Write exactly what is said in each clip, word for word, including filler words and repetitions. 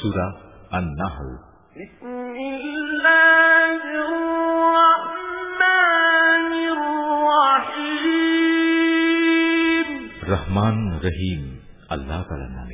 সূরা আন-নাহল। রহমান রহিম আল্লাহ তাআলার নামে।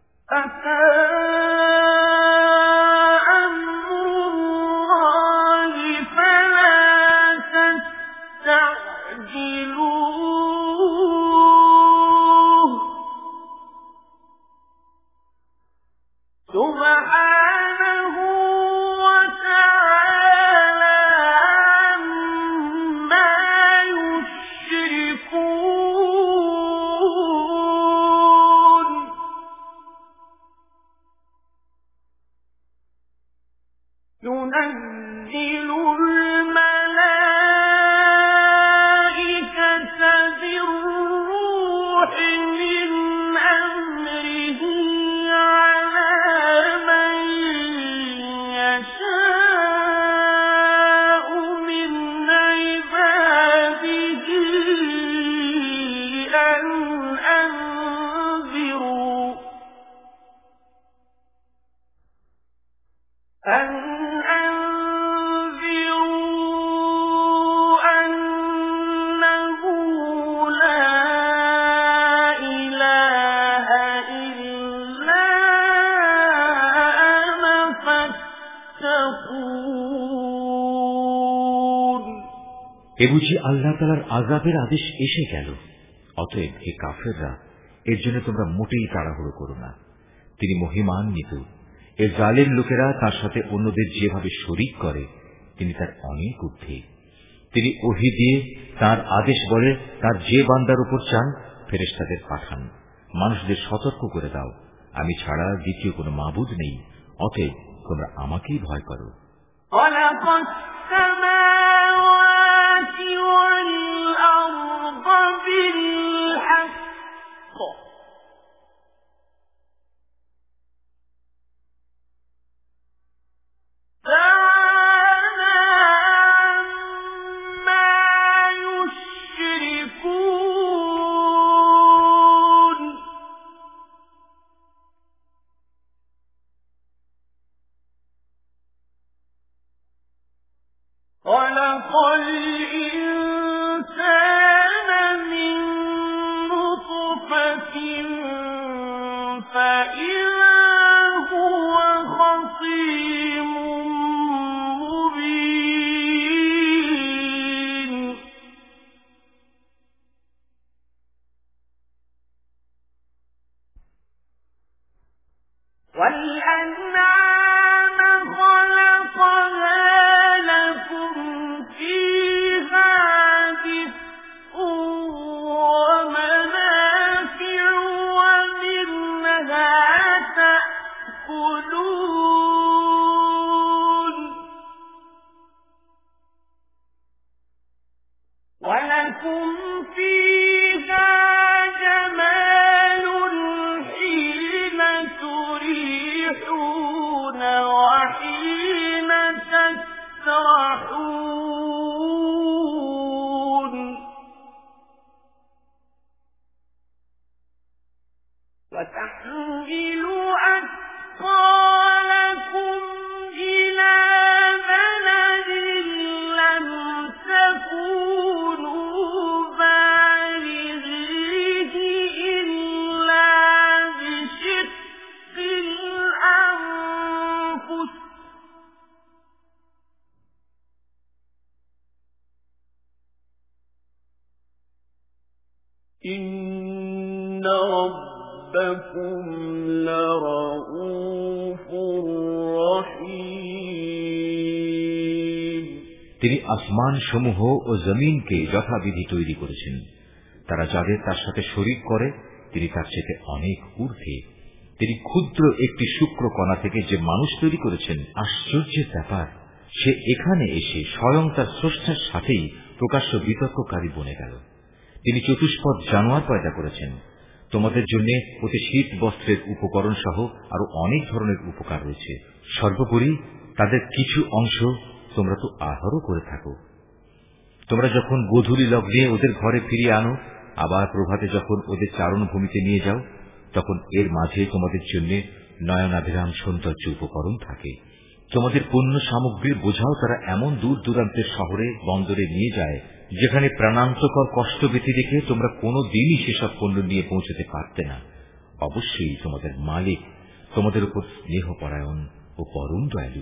এ বুঝি আল্লাহ তাআলার আযাবের আদেশ এসে গেল। অতএব হে কাফেররা, এর জন্য তোমরা মোটেই তাড়াহুড়ো করো না। তিনি মহিমান্বিত। এ জালিম লোকেরা তার সাথে অন্যদের যেভাবে শরীক করে, তিনি তার অনেক ঊর্ধ্বে। তিনি ওহী দিয়ে তার আদেশ বলে তার যে বান্দার উপর চান ফেরেশতাদের পাঠান, মানুষদের সতর্ক করে দাও, আমি ছাড়া দ্বিতীয় কোনো মাবুদ নেই, অতএব তোমরা আমাকেই ভয় করো। তিনি আসমান সমূহ ও জমিনকে যথাবিধি তৈরি করেছেন। তারা যাদের তার সাথে শরীক করে, তিনি তার চেয়ে অনেক ঊর্ধ্বে। তিনি ক্ষুদ্র একটি শুক্র কণা থেকে যে মানুষ তৈরি করেছেন, আশ্চর্যের ব্যাপার, সে এখানে এসে স্বয়ং তার স্রষ্টার সাথেই প্রকাশ্য বিতর্ককারী বনে গেল। তিনি চতুষ্পদ জানোয়ার পয়দা করেছেন। তোমাদের জন্য অতি শীত বস্ত্রের উপকরণ সহ আরো অনেক ধরনের উপকার রয়েছে। সর্বোপরি তাদের কিছু অংশ তোমরা তো আহারও করে থাকো। তোমরা যখন গোধূলি লগ্নে ওদের ঘরে ফিরিয়ে আনো, আবার প্রভাতে যখন ওদের চারণ ভূমিতে নিয়ে যাও, তখন এর মাঝে তোমাদের জন্য নয়নাভিরাম সৌন্দর্য উপকরণ থাকে। তোমাদের পণ্য সামগ্রীর বোঝাও তারা এমন দূর দূরান্তের শহরে বন্দরে নিয়ে যায় যেখানে প্রাণান্তকর কষ্টবিধি দেখে তোমরা কোনো দিনই সেসব পণ্য নিয়ে পৌঁছতে পারতে না। অবশ্যই তোমাদের মালিক তোমাদের উপর স্নেহপরায়ণ ও পরম দয়ালু।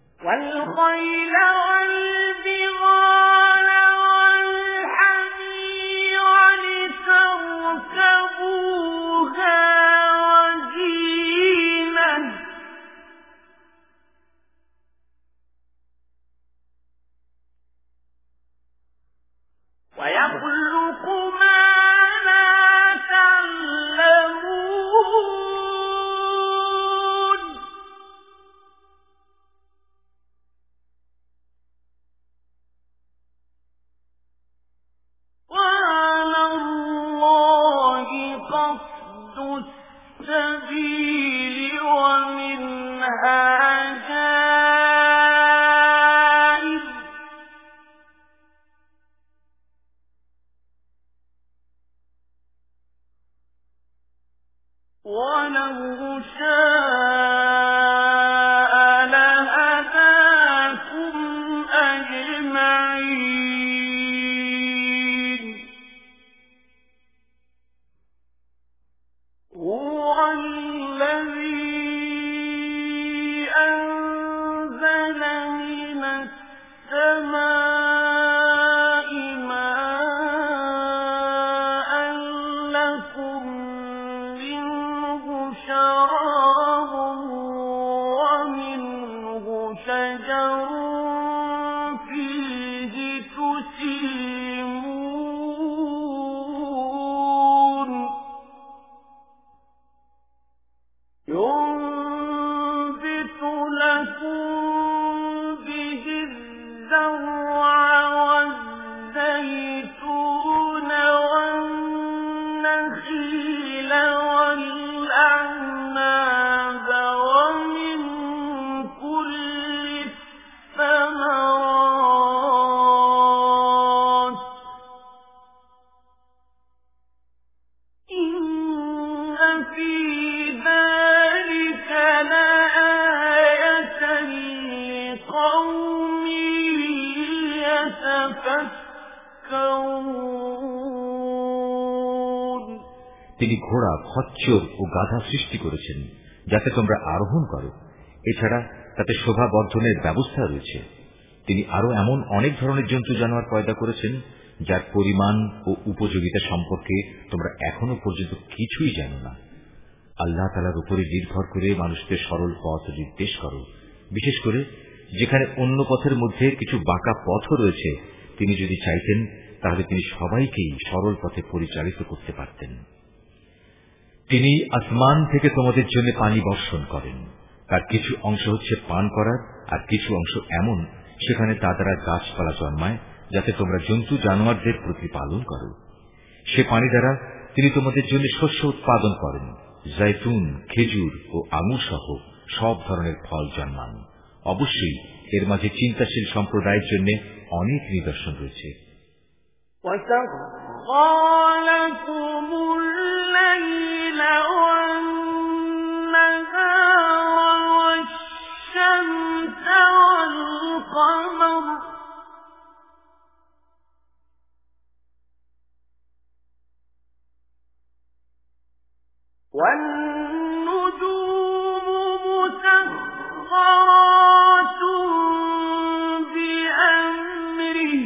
তিনি ঘোড়া, খচ্চর ও গাধা সৃষ্টি করেছেন যাতে তোমরা আরোহণ করো। এছাড়া তাতে শোভা বর্ধনের ব্যবস্থা রয়েছে। তিনি আরো এমন অনেক ধরনের জন্তু জানোয়ার পয়দা করেছেন যার পরিমাণ ও উপযোগিতা সম্পর্কে তোমরা এখনো পর্যন্ত কিছুই জানো না। আল্লাহ তাআলার উপরে নির্ভর করে মানুষদের সরল পথ নির্দেশ করো, বিশেষ করে যেখানে অন্য পথের মধ্যে কিছু বাঁকা পথও রয়েছে। তিনি যদি চাইতেন তাহলে তিনি সবাইকেই সরল পথে পরিচালিত করতে পারতেন। তিনি আসমান থেকে তোমাদের জন্য পানি বর্ষণ করেন। তার কিছু অংশ হচ্ছে পান করার, আর কিছু অংশ এমন সেখানে তা দ্বারা গাছপালা জন্মায় যাতে তোমরা জন্তু জানোয়ারদের প্রতিপালন করো। সে পানি দ্বারা তিনি তোমাদের জন্য শস্য উৎপাদন করেন। জৈতুন, খেজুর ও আঙুর সহ সব ধরনের ফল জন্মান। অবশ্যই এর মাঝে চিন্তাশীল সম্প্রদায়ের জন্য অনেক নিদর্শন রয়েছে। والنجوم مسخرات بأمره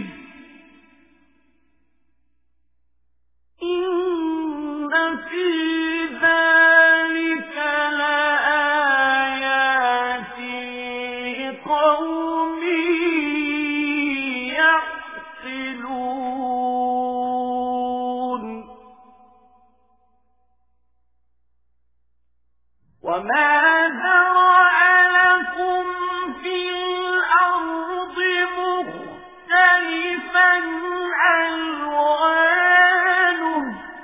إن في ذلك لآيات لقوم يعقلون وما ذرأ لكم في الأرض مختلفا ألوانه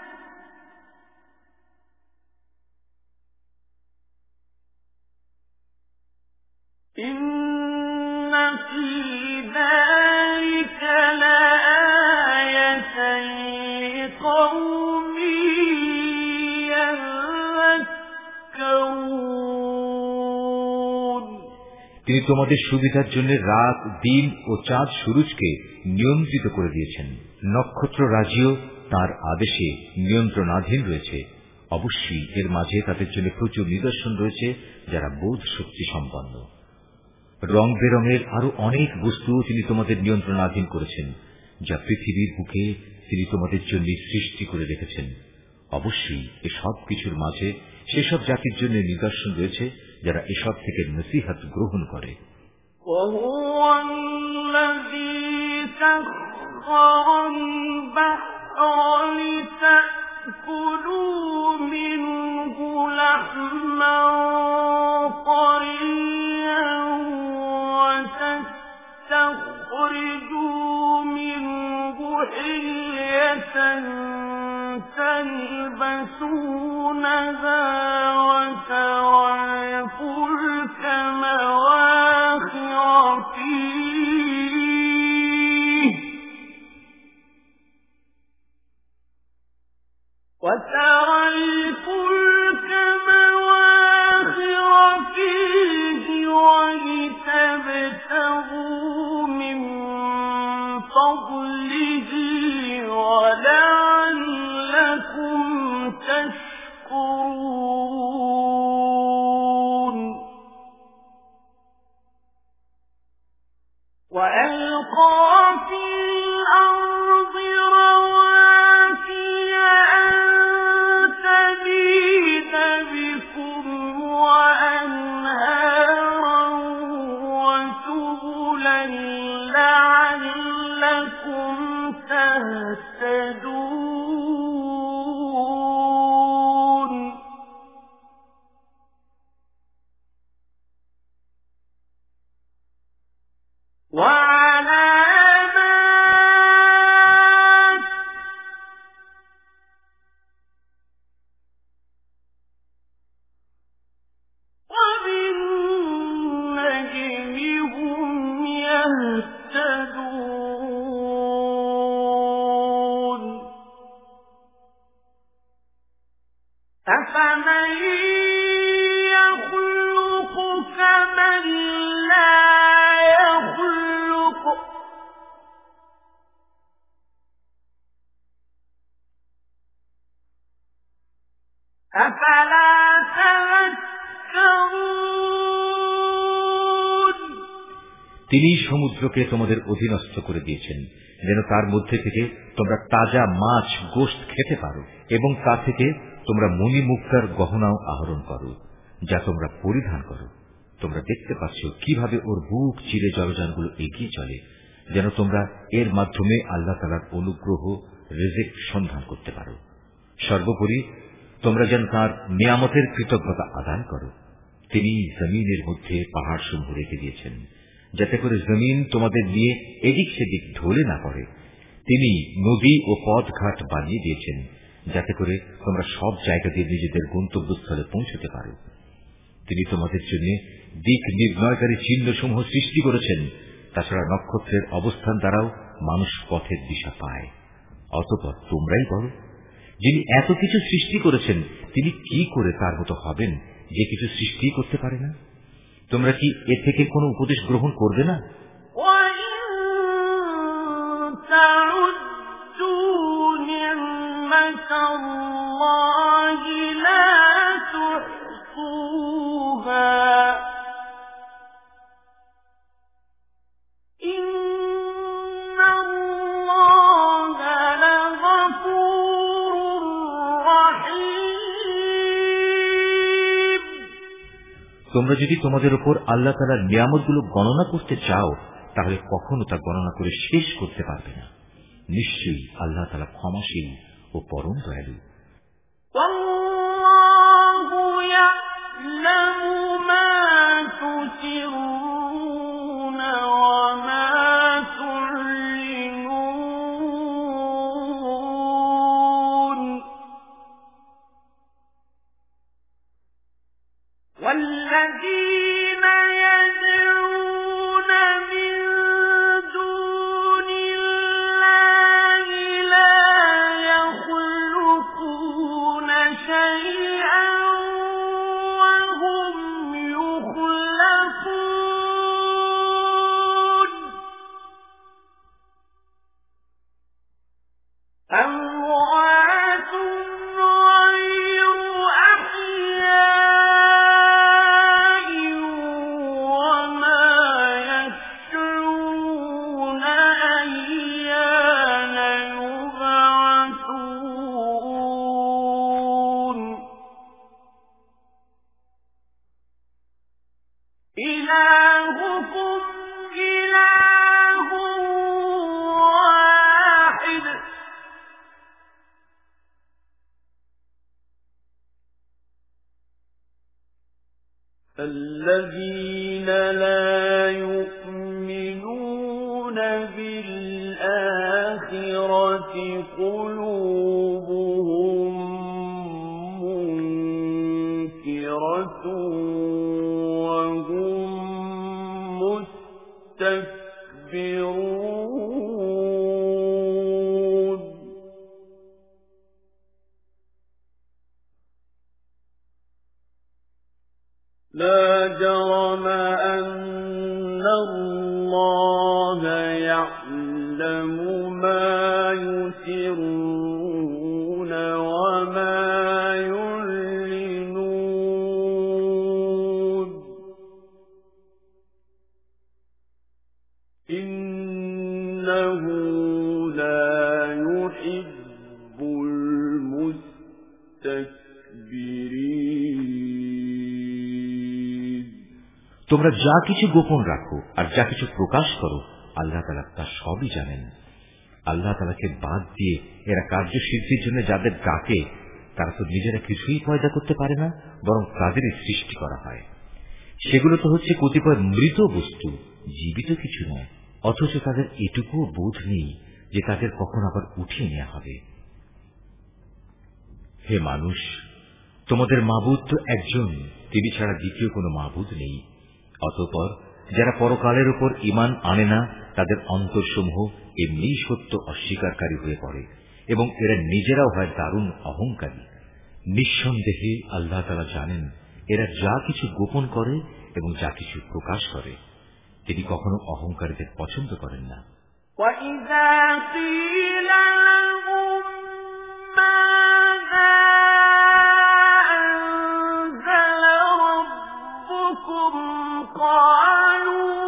إن في ذلك لآية لقوم يذكرون তিনি তোমাদের সুবিধার জন্য রাত, দিন ও চাঁদ সূরজকে নিয়ন্ত্রিত করে দিয়েছেন। নক্ষত্র রাজিও তার আদেশে নিয়ন্ত্রণাধীন রয়েছে। অবশ্যই এর মাঝে তাদের জন্য প্রচুর নিদর্শন রয়েছে যারা বোধ শক্তি সম্পন্ন। রং বেরঙের আরো অনেক বস্তু তিনি তোমাদের নিয়ন্ত্রণাধীন করেছেন, যা পৃথিবীর বুকে তিনি তোমাদের জন্য সৃষ্টি করে রেখেছেন। অবশ্যই এসব কিছুর মাঝে সেসব জাতির জন্য নিদর্শন রয়েছে যারা এসব থেকে নসিহত গ্রহণ করে। تلبسونها وترى الفلك مواخر فيه وترى الفلك مواخر فيه ولتبتغوا من فضله ولعلكم تشكرون. وألقى في الأرض رواسي أن تميد بكم وأنهارا وسبلا لعلكم تهتدون. وعلامات وبالنجم هم يهتدون. أفمن يخلق كمن لا يخلق أفلا تذكرون. তিনি সমুদ্রকে তোমাদের অধীনস্থ করে দিয়েছেন যেন তার মধ্যে থেকে তোমরা তাজা মাছ, গোশত খেতে পারো এবং তা থেকে তোমরা মণিমুক্তার গহনাও আহরণ করো, যা তোমরা পরিধান করো। তোমরা দেখতে পাচ্ছ কিভাবে ওর বুক চিরে জলযানগুলো এগিয়ে চলে, যেন তোমরা এর মাধ্যমে আল্লাহ তাআলার অনুগ্রহ, রিজিক সন্ধান করতে পারো। সর্বোপরি তোমরা যেন তাঁর নিয়ামতের কৃতজ্ঞতা আদায় করো। তিনি জমিনের মধ্যে পাহাড় সমূহ রেখে দিয়েছেন, যাতে করে জমিন তোমাদের নিয়ে এদিক সেদিক ঢলে না পড়ে। তিনি নদী ও পথঘাট বানিয়ে দিয়েছেন, যাতে করে তোমরা সব জায়গা দিয়ে নিজেদের গন্তব্যস্থলে পৌঁছতে পারো। তিনি তোমাদের জন্য দিক নির্ণয়কারী চিহ্ন সমূহ সৃষ্টি করেছেন। তাছাড়া নক্ষত্রের অবস্থান দ্বারাও মানুষ পথের দিশা পায়। অতঃপর তোমরাই বলো, যিনি এত কিছু সৃষ্টি করেছেন তিনি কি করে তার মতো হবেন যে কিছু সৃষ্টি করতে পারে না? তোমরা কি এ থেকে কোনো উপদেশ গ্রহণ করবে না? তোমরা যদি তোমাদের উপর আল্লাহ তাআলার নিয়ামতগুলো গণনা করতে চাও, তাহলে কখনো তা গণনা করে শেষ করতে পারবে না। নিশ্চয়ই আল্লাহ তাআলা ক্ষমাশীল ও পরম দয়ালু। আল্লাহু ইয়া'লামু মা তুসিরুনা ওয়া মা তু'লিনুন والذين يدعون من دون الله لا يخلقون إلهكم إله واحد الذين لا يؤمنون بالآخرة قلوبهم منكرة وهم مستكبرون لا جرم أن الله يعلم ما يسرون وما يعلنون إنه لا يحب المستكبرين তোমরা যা কিছু গোপন রাখো আর যা কিছু প্রকাশ করো আল্লাহ তাআলা তা সবই জানেন। আল্লাহ তাআলাকে বাদ দিয়ে এরা কার্যসিদ্ধির জন্য যাদের ডাকে তারা তো নিজেরা কিছুই পয়দা করতে পারে না, বরং তাদেরই সৃষ্টি করা হয়। সেগুলো তো হচ্ছে কতিপয় মৃত বস্তু, জীবিত কিছু নয়, অথচ তাদের এটুকুও বোধ নেই যে তাদের কখন আবার উঠিয়ে নেওয়া হবে। হে মানুষ, তোমাদের মাবুদ তো একজন, তিনি ছাড়া দ্বিতীয় কোনো মাবুদ নেই। অতঃপর যারা পরকালের উপর ঈমান আনে না তাদের অন্তরসমূহ এমনিই সত্য অস্বীকারী হয়ে পড়ে এবং এরা নিজেরাও হয় দারুণ অহংকারী। নিঃসন্দেহে আল্লাহ তাআলা জানেন এরা যা কিছু গোপন করে এবং যা কিছু প্রকাশ করে। তিনি কখনো অহংকারীদের পছন্দ করেন না। وَإِذَا قِيلَ لَهُم مَّاذَا أَنزَلَ رَبُّكُمْ قَالُوا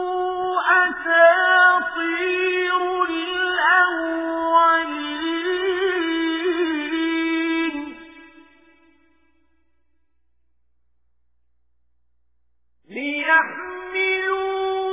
أَسَاطِيرُ الْأَوَّلِينَ لِيَحْمِلُوا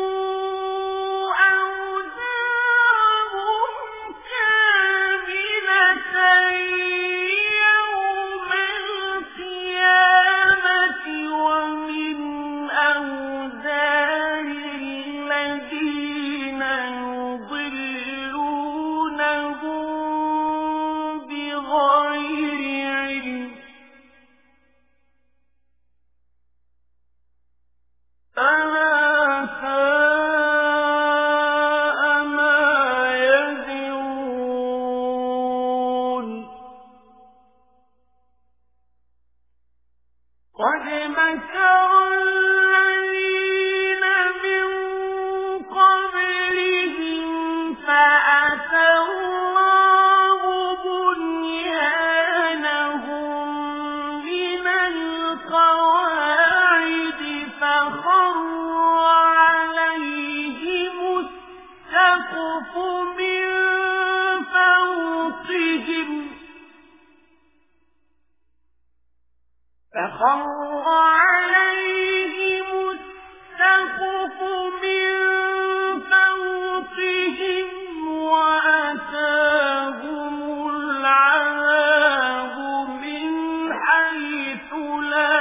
فخر عليهم السقف من فوقهم وأتاهم العذاب من حيث لا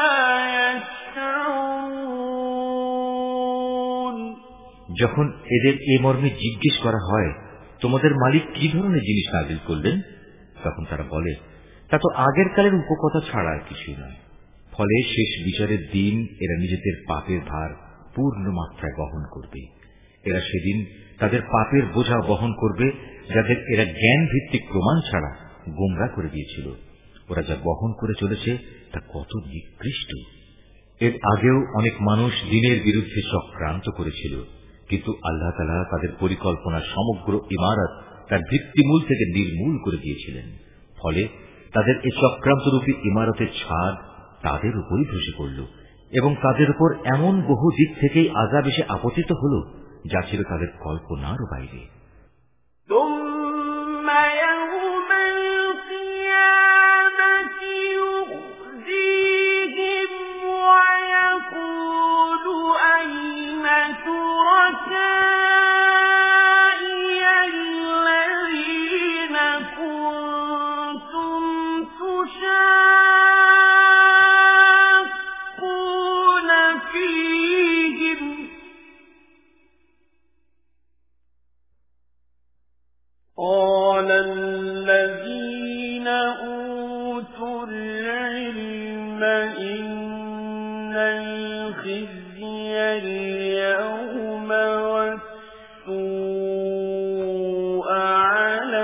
يشعرون যখন এদের এ মর্মে জিজ্ঞেস করা হয় তোমাদের মালিক কি ধরনের জিনিস নাযিল করলেন, তখন তারা বলে তা তো আগের কালের উপকথা ছাড়া আর কিছুই নয়। ফলে শেষ বিচারের দিন এরা নিজেদের পাপের ভার পূর্ণ মাত্রায় বহন করবে। এরা সেদিন তাদের পাপের বোঝা বহন করবে যাদের এরা জ্ঞান ভিত্তিক প্রমাণ ছাড়া গোমরা করে দিয়েছিল। ওরা যা বহন করে চলেছে তা কত নিকৃষ্ট। এর আগেও অনেক মানুষ দিনের বিরুদ্ধে চক্রান্ত করেছিল, কিন্তু আল্লাহ তাআলা তাদের পরিকল্পনার সমগ্র ইমারত তার ভিত্তিমূল থেকে নির্মূল করে দিয়েছিলেন। ফলে তাদের এই চক্রান্তরূপী ইমারতের ছাদ তাদের উপরই ধসে পড়ল এবং তাদের উপর এমন বহু দিক থেকেই আযাব এসে আপতিত হল যা ছিল তাদের কল্পনারও বাইরে। يخزيهم ويقول أين اليوم والسوء على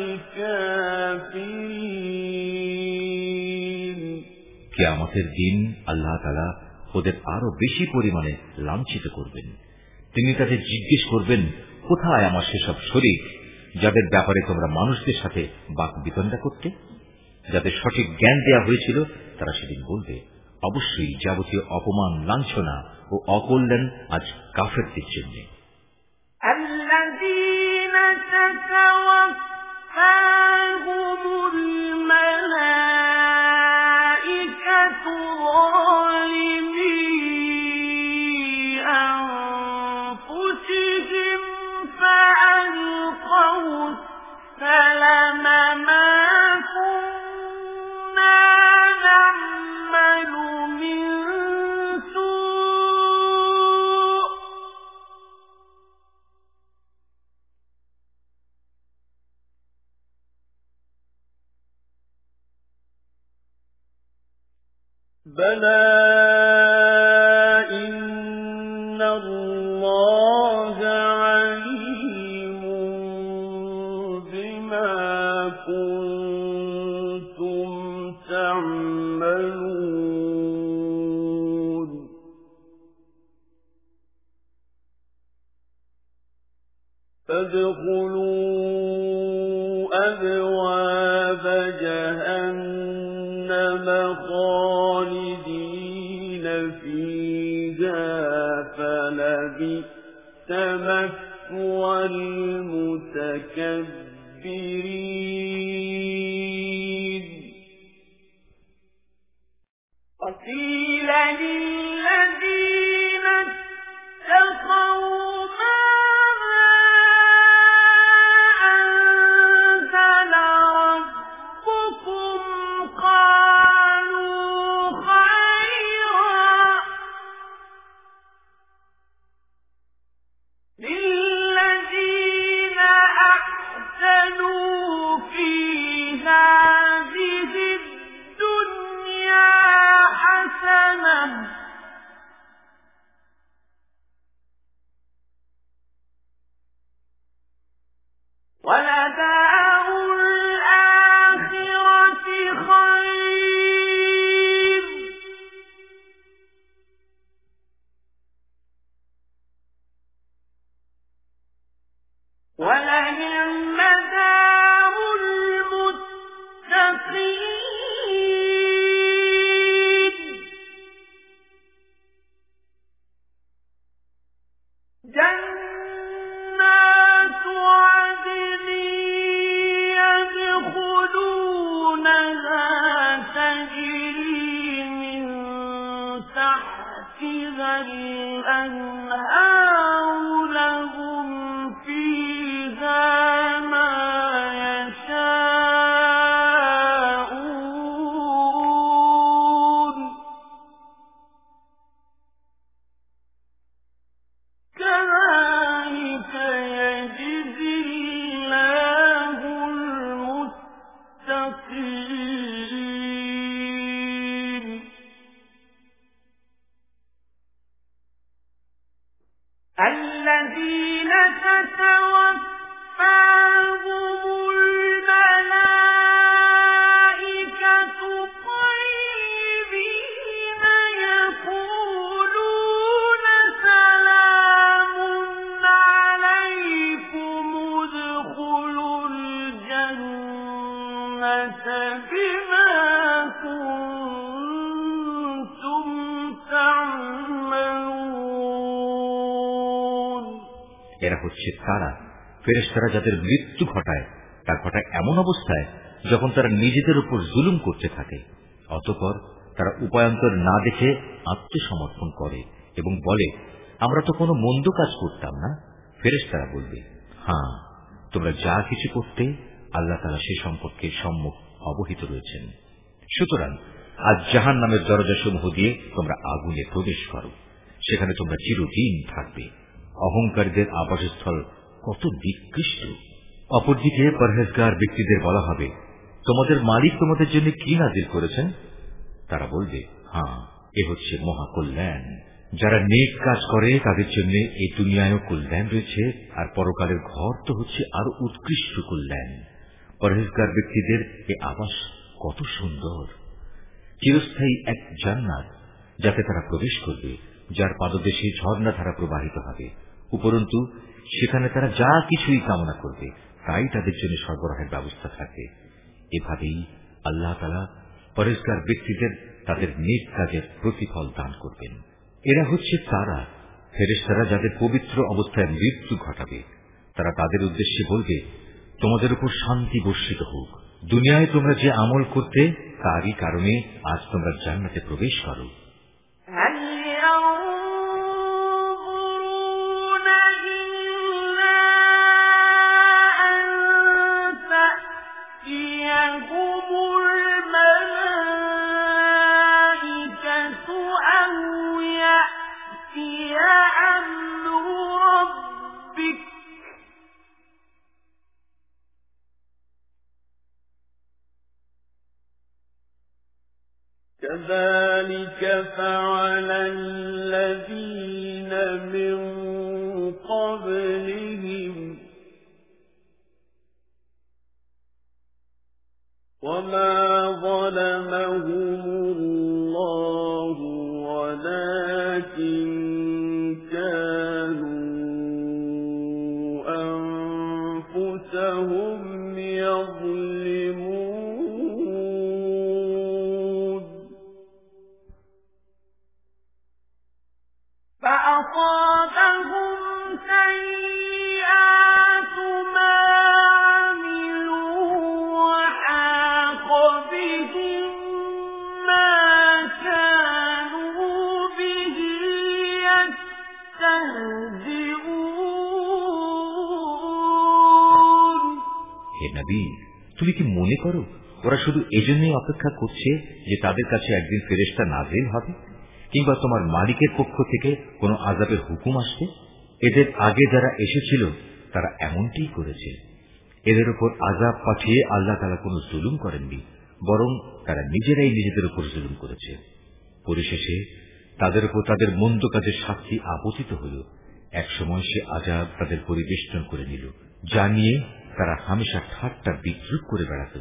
الكافرين কিয়ামতের দিন আল্লাহ তাআলা ওদের আরো বেশি পরিমাণে লাঞ্ছিত করবেন। তিনি তাদের জিজ্ঞেস করবেন, কোথায় আমার সেসব শরীক যাদের ব্যাপারে তোমরা মানুষদের সাথে বাক বিতণ্ডা করতে? যাদের সঠিক জ্ঞান দেয়া হয়েছিল তারা সেদিন বলবে, অবশ্যই যাবতীয় অপমান, লাঞ্ছনা ও অকল্যাণ আজ কাফেরদের জন্য। بلى إن الله عليم بما كنتم تعملون فادخلوا أبواب جهنم خالدين فيها فلبئس مثوى المتكبرين وقيل للذين اتقوا ولدار الآخرة خير ولنعم دار المتقين جنات عدن يدخلونها تجري من تحتها الأنهار لهم فيها ما يشاءون كذلك يجزي الله المتقين الذين تتوفاهم الملائكة طيبين يقولون سلام عليكم ادخلوا الجنة بما كنتم تعملون এরা হচ্ছে তারা, ফেরেশতারা যাদের মৃত্যু ঘটায় তা ঘটায় এমন অবস্থায় যখন তারা নিজেদের উপর জুলুম করতে থাকে। অতঃপর তারা উপায়ান্তর না দেখে আত্মসমর্পণ করে এবং বলে, আমরা তো কোনো মন্দ কাজ করতাম না। ফেরেশতারা বলবে, হ্যাঁ, তোমরা যা কিছু করতে আল্লাহ তাআলা সে সম্পর্কে সম্মুখ অবহিত রয়েছেন। সুতরাং আজ জাহান্নামের দরজাসমূহ দিয়ে তোমরা আগুনে প্রবেশ করো, সেখানে তোমরা চিরদিন থাকবে। অহংকারীদের আবাসস্থল কত নিকৃষ্ট। অপরদিকে পরহেজগার ব্যক্তিদের বলা হবে, তোমাদের মালিক তোমাদের জন্য কি নাজিল করেছেন? তারা বলবে, হ্যাঁ, এ হচ্ছে মহাকল্যাণ, যারা নেক কাজ করে তাদের জন্য এই দুনিয়ায়ও কল্যাণ রয়েছে, আর পরকালের ঘর তো হচ্ছে আরো উৎকৃষ্ট কল্যাণ। পরহেজগার ব্যক্তিদের এই আবাস কত সুন্দর, চিরস্থায়ী এক জান্নাত যাতে তারা প্রবেশ করবে, যার পাদদেশে ঝর্ণাধারা প্রবাহিত হবে। উপরন্তু সেখানে তারা যা কিছুই কামনা করবে তাই তাদের জন্য সরবরাহের ব্যবস্থা থাকবে। এভাবেই আল্লাহ তাআলা পরহেজগার ব্যক্তিদের তাদের নেক কাজের প্রতিফল দান করবেন। এরা হচ্ছে তারা ফেরেশতারা যাদের পবিত্র অবস্থায় মৃত্যু ঘটাবে। তারা তাদের উদ্দেশ্যে বলবে, তোমাদের উপর শান্তি বর্ষিত হোক। দুনিয়ায় তোমরা যে আমল করতে তারই কারণে আজ তোমরা জান্নাতে প্রবেশ করো। كذلك فعل الذين من قبلهم وما ظلمهم الله ولكن كانوا أنفسهم يظلمون فأصابهم سيئات ما عملوا وحاق بهم ما كانوا به يستهزئون। হে নবী, তুমি কি মনে করো ওরা শুধু এজন্যই অপেক্ষা করছে যে তাদের কাছে একদিন ফেরেশতা নাযিল হবে, কিংবা তোমার মালিকের পক্ষ থেকে কোনো আযাবের হুকুম আসবে? এদের আগে যারা এসেছিল তারা এমনটিই করেছে। এদের উপর আযাব পাঠিয়ে আল্লাহ তাআলা কোনো জুলুম করেননি, বরং তারা নিজেরাই নিজেদের উপর জুলুম করেছে। পরিশেষে তাদের উপর তাদের মন্দ কাজের শাস্তি আপতিত হল। একসময় সে আযাব তাদের পরিবেষ্টন করে নিল, যা নিয়ে তারা হামেশা ঠাট্টা বিদ্রুপ করে বেড়াত।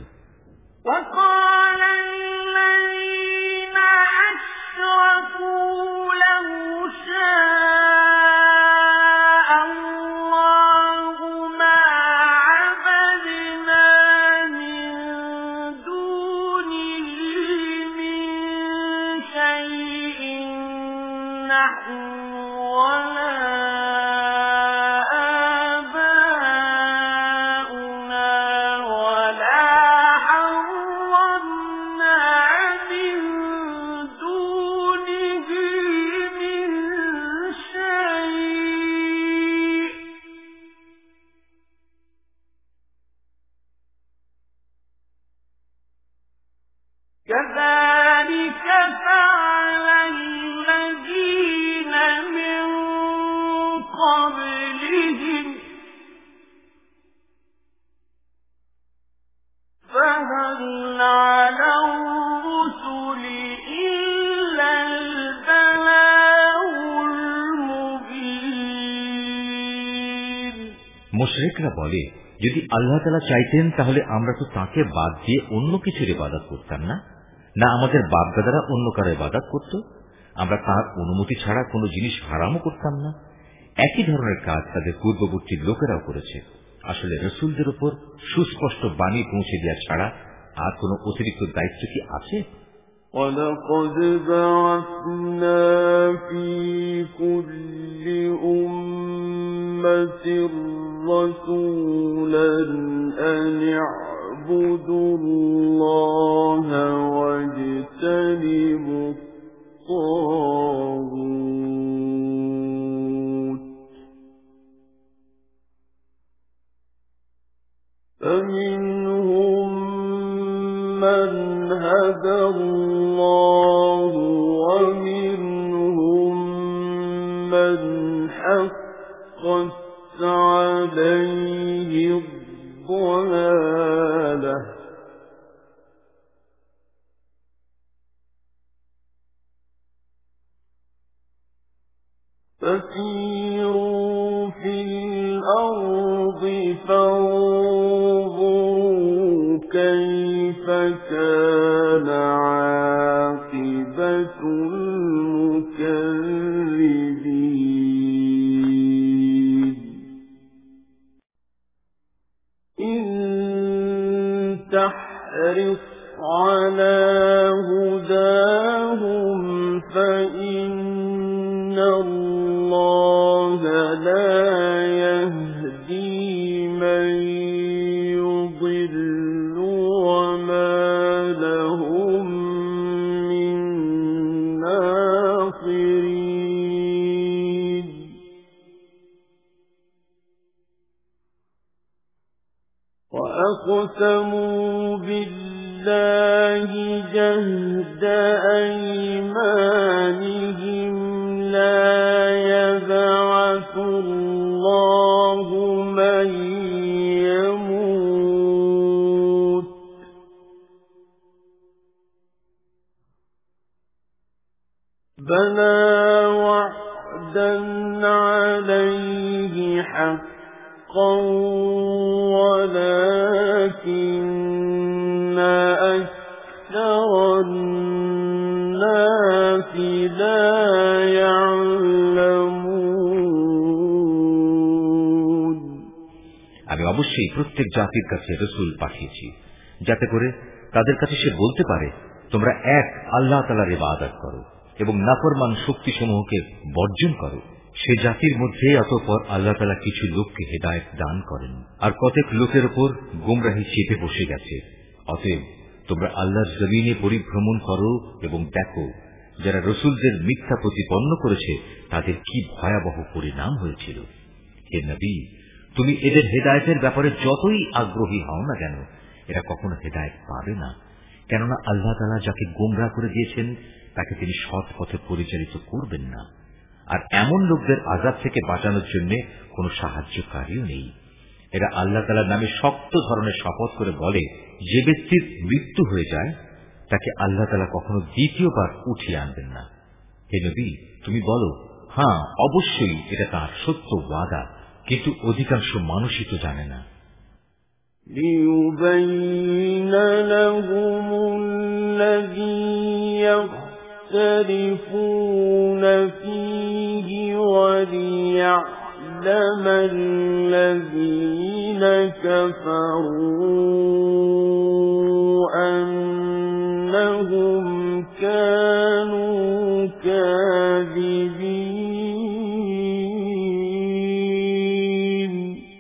كذلك فعل الذين من قبلهم فهل على الرسل إلا البلاغ المبين। মুশরিকরা বলে, যদি আল্লাহ তাআলা চাইতেন তাহলে আমরা তো তাকে বাদ দিয়ে অন্য কিছুর ইবাদত করতাম না, না আমাদের বাপ দাদারা অন্য কারো ইবাদত করত, আমরা তার অনুমতি ছাড়া কোনো জিনিস হারামও করতাম না। একই ধরনের কাজ তাদের পূর্ববর্তী লোকেরাও করেছে। আসলে রাসূলদের উপর সুস্পষ্ট বাণী পৌঁছে দেওয়া ছাড়া আর কোনো অতিরিক্ত দায়িত্ব কি আছে? وَلَقَدْ بَعَثْنَا فِي كُلِّ أُمَّةٍ رَّسُولًا أَنِ اعْبُدُوا اللَّهَ وَاجْتَنِبُوا الطَّاغُوتَ فَمِنْهُم مَّنْ هَدَى اللَّهُ وَمِنْهُم مَّنْ حَقَّتْ عَلَيْهِ الضَّلَالَةُ فسيروا في الأرض فانظروا كيف كان عاقبة المكذبين إن تحرص على هداهم فإن الله لا يهدي من يضل وما لهم من ناصرين وأقسموا بالله جهد أيمانهم لا يبعث الله من يموت بلى وعدا عليه حقا ولكن أكثر الناس لا يعلمون আমি অবশ্যই প্রত্যেক জাতির কাছে রাসূল পাঠিয়েছি যাতে করে তাদের কাছে সে বলতে পারে তোমরা এক আল্লাহ তাআলার ইবাদত করো এবং নাফরমান শক্তিসমূহকে বর্জন করো। সে জাতির মধ্যে অতঃপর আল্লাহ তাআলা কিছু লোককে হেদায়েত দান করেন আর কতক লোকের উপর গোমরাহি চেপে বসে গেছে। অতএব তোমরা আল্লাহর জমিনে পরিভ্রমণ করো এবং দেখো যারা রাসূলদের মিথ্যা প্রতিপন্ন করেছে তাদের কি ভয়াবহ পরিণাম হয়েছিল। হে নবী, তুমি এদের হেদায়েতের ব্যাপারে যতই আগ্রহী হও না কেন এরা কখনো হেদায়েত পাবে না, কেননা আল্লাহ তাআলা যাকে গোমরাহ করে দিয়েছেন তাকে তিনি সৎ পথে পরিচালিত করবেন না। আর এমন লোকদের আযাব থেকে বাঁচানোর জন্য কোন সাহায্যকারীও নেই। এরা আল্লাহ তাআলার নামে শক্ত ধরনের শপথ করে বলে যে ব্যক্তির মৃত্যু হয়ে যায় তাকে আল্লাহ তাআলা কখনো দ্বিতীয়বার উঠিয়ে আনবেন না। হে নবী, তুমি বলো হ্যাঁ অবশ্যই এটা তার সত্য ওয়াদা, কিন্তু অধিকাংশ মানুষই তো জানে না। ليبين لهم الذي يختلفون فيه وليعلم الذين كفروا أنهم كانوا كاذبين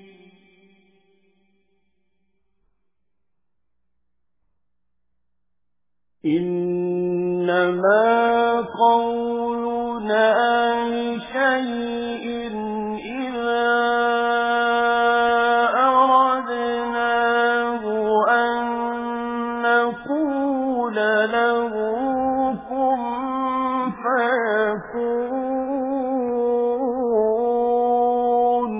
إنما قولنا لشيء إذا أردناه أن نقول له كن فيكون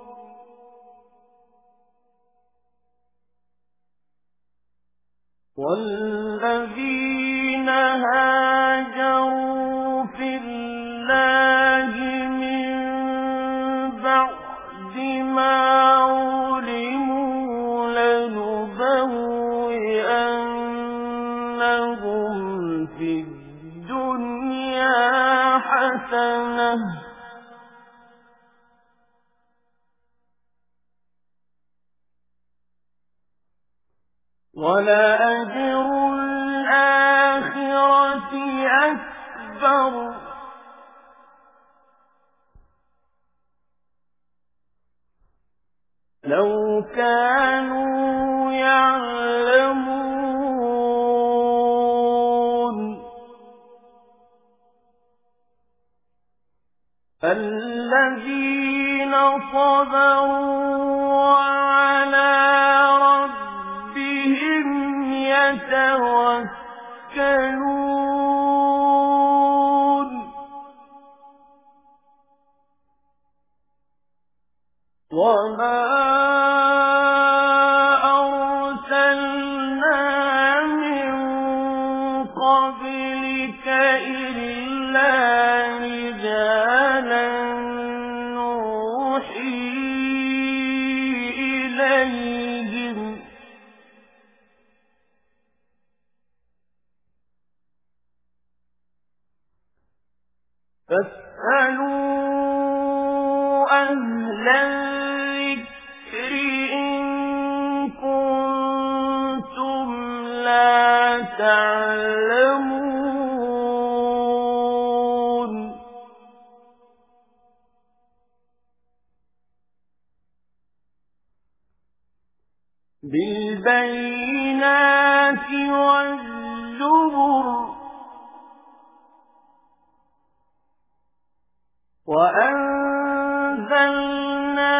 والذين هاجروا في الله من بعد ما علموا لنبوئنهم في الدنيا حسنة ولأجر الآخرة أكبر لو كانوا يعلمون الذين صبروا وعلى ربهم يتوكلون وما أرسلنا من قبلك إلا رجالا أهل الذكر إن كنتم لا تعلمون بالبينات والزبر وأنزلنا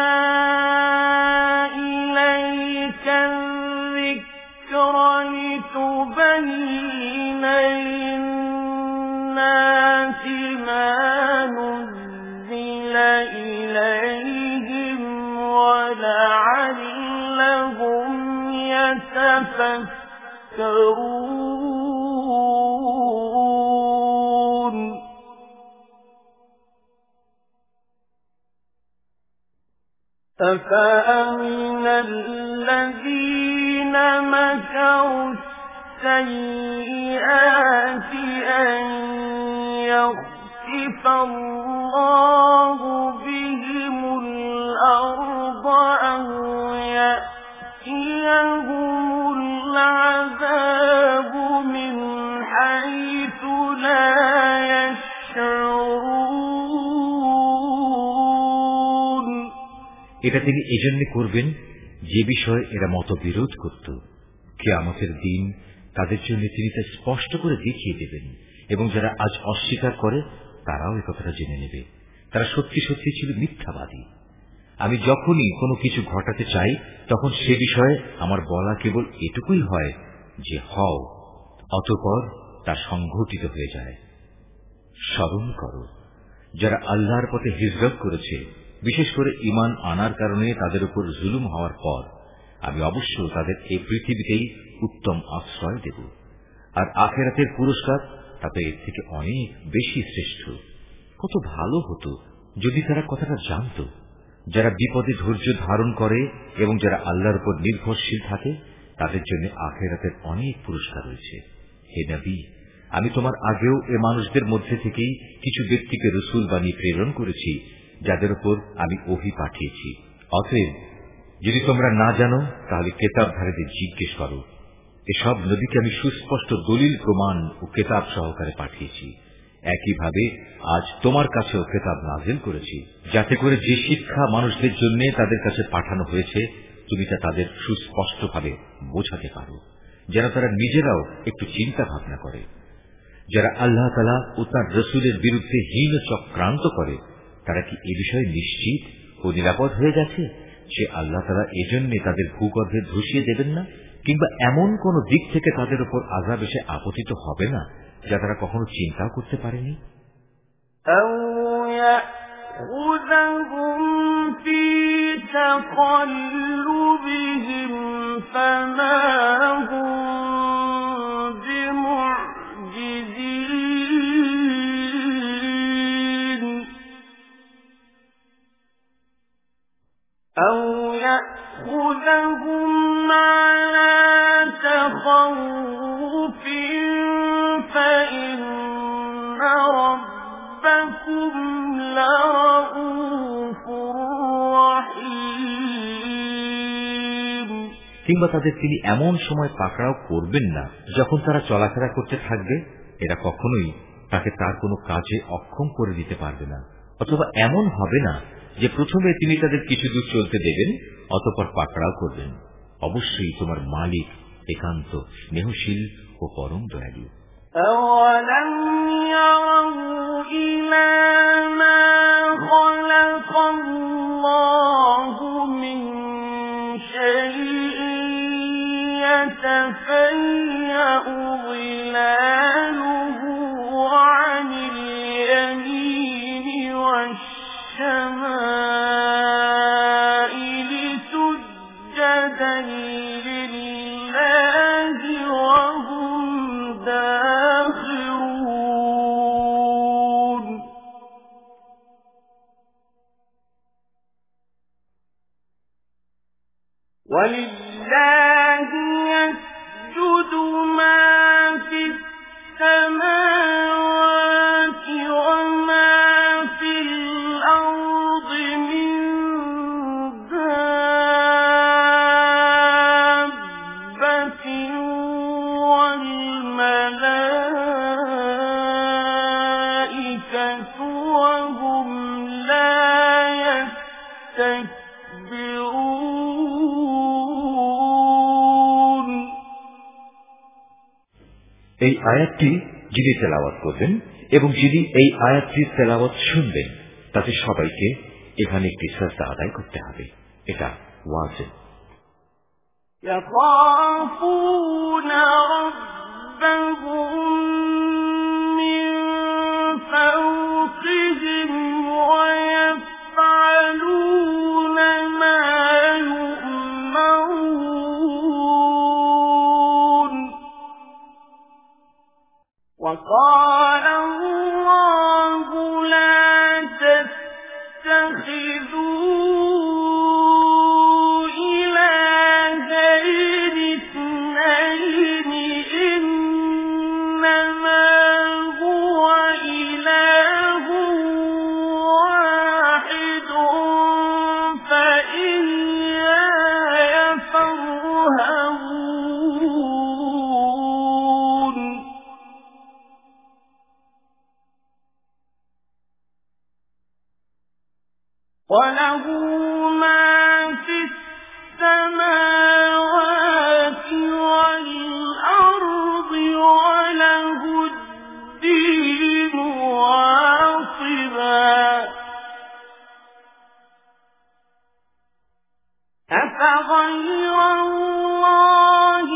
إليك الذكر لتبين للناس ما نزل إليهم ولعلهم يتفكرون أفأمن الذين مكروا السيئات أن يخسف الله بهم الأرض أو يأتيهم العذاب من حيث لا يشعرون এটা তিনি এজন্য করবেন যে বিষয়ে এরা মতবিরোধ করত। কিয়ামতের দিন তাদের জন্য তিনি তা স্পষ্ট করে দেখিয়ে দেবেন এবং যারা আজ অস্বীকার করে তারাও একথাটা জেনে নেবে তারা সত্যি সত্যি ছিল মিথ্যাবাদী। আমি যখনই কোনো কিছু ঘটাতে চাই তখন সে বিষয়ে আমার বলা কেবল এটুকুই হয় যে হও, অতঃপর তা সংঘটিত হয়ে যায়। স্মরণ করো যারা আল্লাহর পথে হিজরত করেছে, বিশেষ করে ঈমান আনার কারণে তাদের উপর জুলুম হওয়ার পর আমি অবশ্য তাদের এই পৃথিবীতেই উত্তম আশ্রয় দেব, আর আখিরাতের পুরস্কার তাতে এর থেকে অনেক বেশি শ্রেষ্ঠ। কত ভালো হতো যদি তারা কথাটা জানত। যারা বিপদে ধৈর্য ধারণ করে এবং যারা আল্লাহর উপর নির্ভরশীল থাকে তাদের জন্য আখিরাতের অনেক পুরস্কার রয়েছে। হে নবী, আমি তোমার আগেও এ মানুষদের মধ্যে থেকেই কিছু ব্যক্তিকে রসুল বানিয়ে প্রেরণ করেছি যাদের উপর আমি ওহী পাঠিয়েছি। অতএব যদি তোমরা না জানো তাহলে কেতাবধারীদের জিজ্ঞেস করো। এসব নবীকে আমি সুস্পষ্ট দলিল প্রমাণ ও কেতাব সহকারে পাঠিয়েছি। একইভাবে আজ তোমার কাছেও কেতাব নাজিল করেছি, যাতে করে যে শিক্ষা মানুষদের জন্য তাদের কাছে পাঠানো হয়েছে তুমি তা তাদের সুস্পষ্টভাবে বোঝাতে পারো, যেন তারা নিজেরাও একটু চিন্তা ভাবনা করে। যারা আল্লাহ তাআলা ও তার রসুলের বিরুদ্ধে হীন চক্রান্ত করে তারা কি এ বিষয়ে নিশ্চিত ও নিরাপদ হয়ে গেছে যে আল্লাহ তাআলা এজন্য তাদের ভূগর্ভে ধসিয়ে দেবেন না, কিংবা এমন কোন দিক থেকে তাদের উপর আযাব এসে আপতিত হবে না যা তারা কখনো চিন্তাও করতে পারেনি। أَوْ يَأْخُذَهُمْ عَلَى تَخَوُّفٍ فَإِنَّ رَبَّكُمْ لَرَءُوفٌ رَحِيمٌ। কিংবা তাদের তিনি এমন সময় পাকড়াও করবেন না যখন তারা চলাফেরা করতে থাকবে, এরা কখনোই তাকে তার কোনো কাজে অক্ষম করে দিতে পারবে না। অথবা এমন হবে না যে প্রথমে তিনি তাদের কিছু দূর চলতে দেবেন অতঃপর পাকড়াও করবেন। অবশ্যই তোমার মালিক একান্ত স্নেহশীল ও পরম দয়ালু। أَوَلَمْ يَرَوْا إِلَى مَا خَلَقَ اللَّهُ مِنْ شَيْءٍ يَتَفَيَّأُ ظِلَالُهُ عَنِ الْيَمِينِ وَالشَّمَائِلِ سُجَّدًا لِلَّهِ وَهُمْ دَاخِرُونَ وَلِلَّهِ يَسْجُدُ مَا فِي السَّمَاوَاتِ وَمَا فِي الْأَرْضِ مِن يستكبرون এই আয়াতটি যিনি তেলাওয়াত করবেন এবং যিনি এই আয়াতটির তেলাওয়াত শুনবেন তাতে সবাইকে এখানে একটি সাজদা আদায় করতে হবে। এটা ওয়াজিব। يخافون ربهم من فوقهم ويفعلون ما يؤمرون وقال الله لا تتخذوا وله ما في السماوات والأرض وله الدين واصبا أفغير الله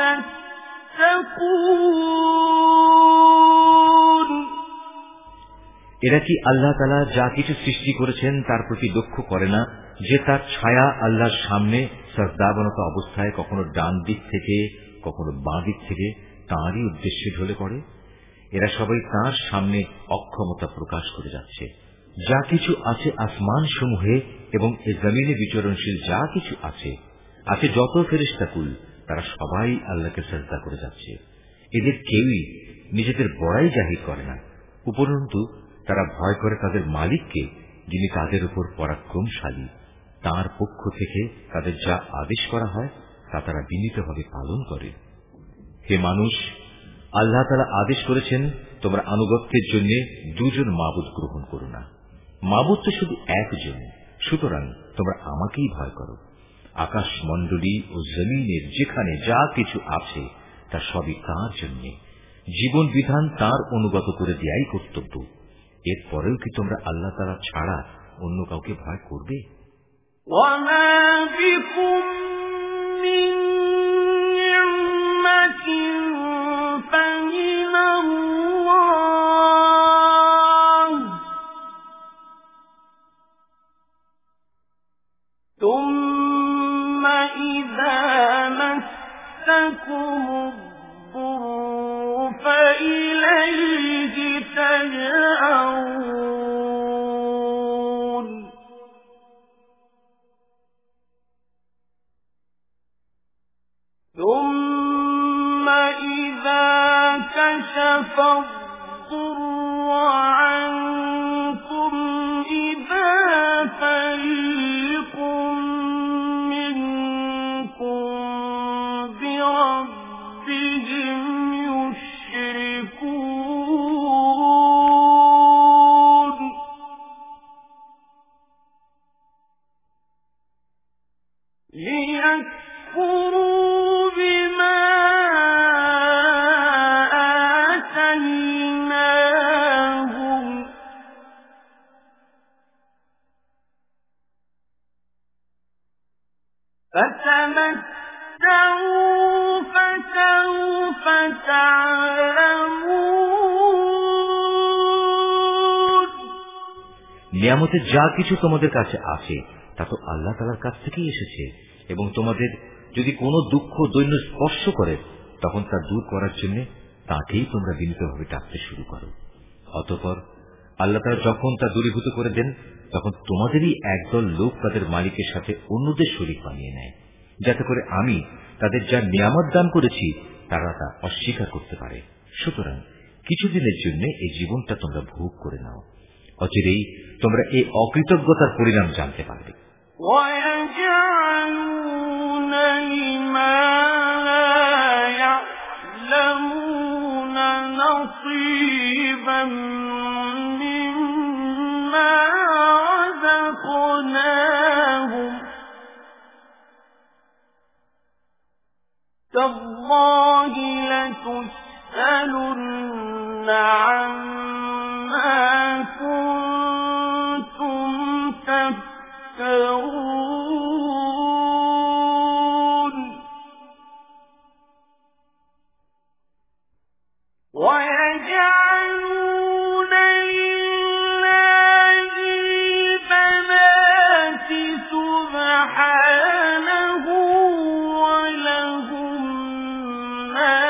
تتقون এরা কি আল্লাহ তাআলা যা কিছু সৃষ্টি করেছেন তার প্রতি লক্ষ্য করে না যে তার ছায়া আল্লাহর সামনে সাজদাবনত অবস্থায় কখনো ডান দিক থেকে কখনো বাঁ দিক থেকে তাঁরই উদ্দেশ্যে ঢলে পড়ে? এরা সবাই তাঁর সামনে অক্ষমতা প্রকাশ করে যাচ্ছে। যা কিছু আছে আসমান সমূহে এবং এ জমিনে বিচরণশীল যা কিছু আছে আছে যত ফেরেশতাকুল তারা সবাই আল্লাহকে সাজদা করে যাচ্ছে। এদের কেউই নিজেদের বড়াই জাহির করে না, উপরন্তু তারা ভয় করে তাদের মালিককে, যিনি তাদের উপর পরাক্রমশালী। তাঁর পক্ষ থেকে তাদের যা আদেশ করা হয় তা তারা বিনীতভাবে পালন করে। হে মানুষ, আল্লাহ তাআলা আদেশ করেছেন তোমরা আনুগত্যের জন্য দুজন মাবুদ গ্রহণ করো না। মাবুদ তো শুধু একজন, সুতরাং তোমরা আমাকেই ভয় করো। আকাশ মণ্ডলী ও জমিনের যেখানে যা কিছু আছে তা সবই তাঁর জন্য। জীবন বিধান তাঁর অনুগত করে দেয়াই কর্তব্য। এরপরেও কি তোমরা আল্লাহ তাআলা ছাড়া অন্য কাউকে ভয় করবে? ওয়ামা বিকুম মিন নি'মাতিন ফামিনাল্লাহ তুম্মা ইযা মাসসাকুমুদ-দুররু ফাইলাইহি তাজআউন ثم إذا كشف الضر عنكم إذا فريق منكم بربهم يشركون ليكفروا فتمتعوا فسوف تعلمون নিয়ামতের যা কিছু তোমাদের কাছে আছে তা তো আল্লাহ তাআলার কাছ থেকেই এসেছে, এবং তোমাদের যদি কোনো দুঃখ দৈন্য স্পর্শ করে তখন তা দূর করার জন্য তাকেই তোমরা বিনীতভাবে ডাকতে শুরু করো। অতঃপর আল্লাহ তাআলা যখন তা দূরীভূত করে দেন তখন তোমাদেরই একদল লোক তাদের মালিকের সাথে অন্যদের শরীক বানিয়ে নেয়, যাতে করে আমি তাদের যা নিয়ামত দান করেছি তারা তা অস্বীকার করতে পারে। সুতরাং কিছুদিনের জন্য এই জীবনটা তোমরা ভোগ করে নাও, অচিরেই তোমরা এই অকৃতজ্ঞতার পরিণাম জানতে পারবে। وَيَجْعَلُونَ لِمَا لَا يَعْلَمُونَ نَصِيبًا مِّمَّا رَزَقْنَاهُمْ اللَّهِ لَتُسْأَلُنَّ عَمَّا كُنتُمْ تَفْتَرُونَ وَيَجْعَلُونَ لِلَّهِ الْبَنَاتِ سُبْحَانَهُ وَلَهُم مَّا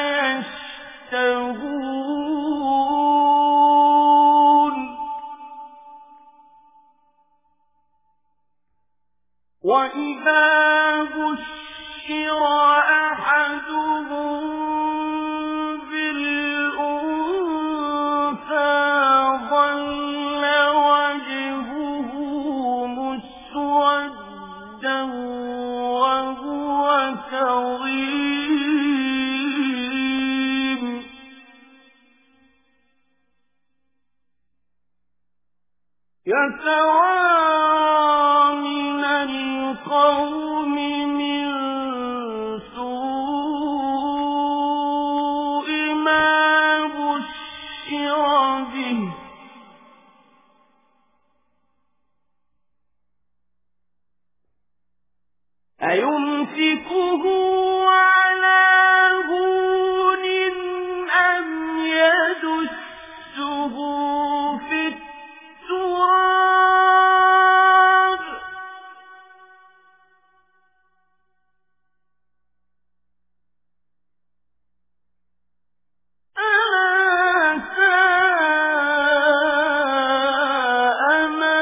يَشْتَهُونَ وَإِذَا بُشِّرَ أَحَدُهُم بِالْأُنثَىٰ ظَلَّ وَجْهُهُ مُسْوَدًّا وَهُوَ كَظِيمٌ يَتَوَارَىٰ مِنَ الْقَوْمِ مِن سُوءِ مَا بُشِّرَ بِهِ أَيُمْسِكُهُ عَلَىٰ هُونٍ أَمْ يَدُسُّهُ فِي التُّرَابِ أَلَا سَاءَ مَا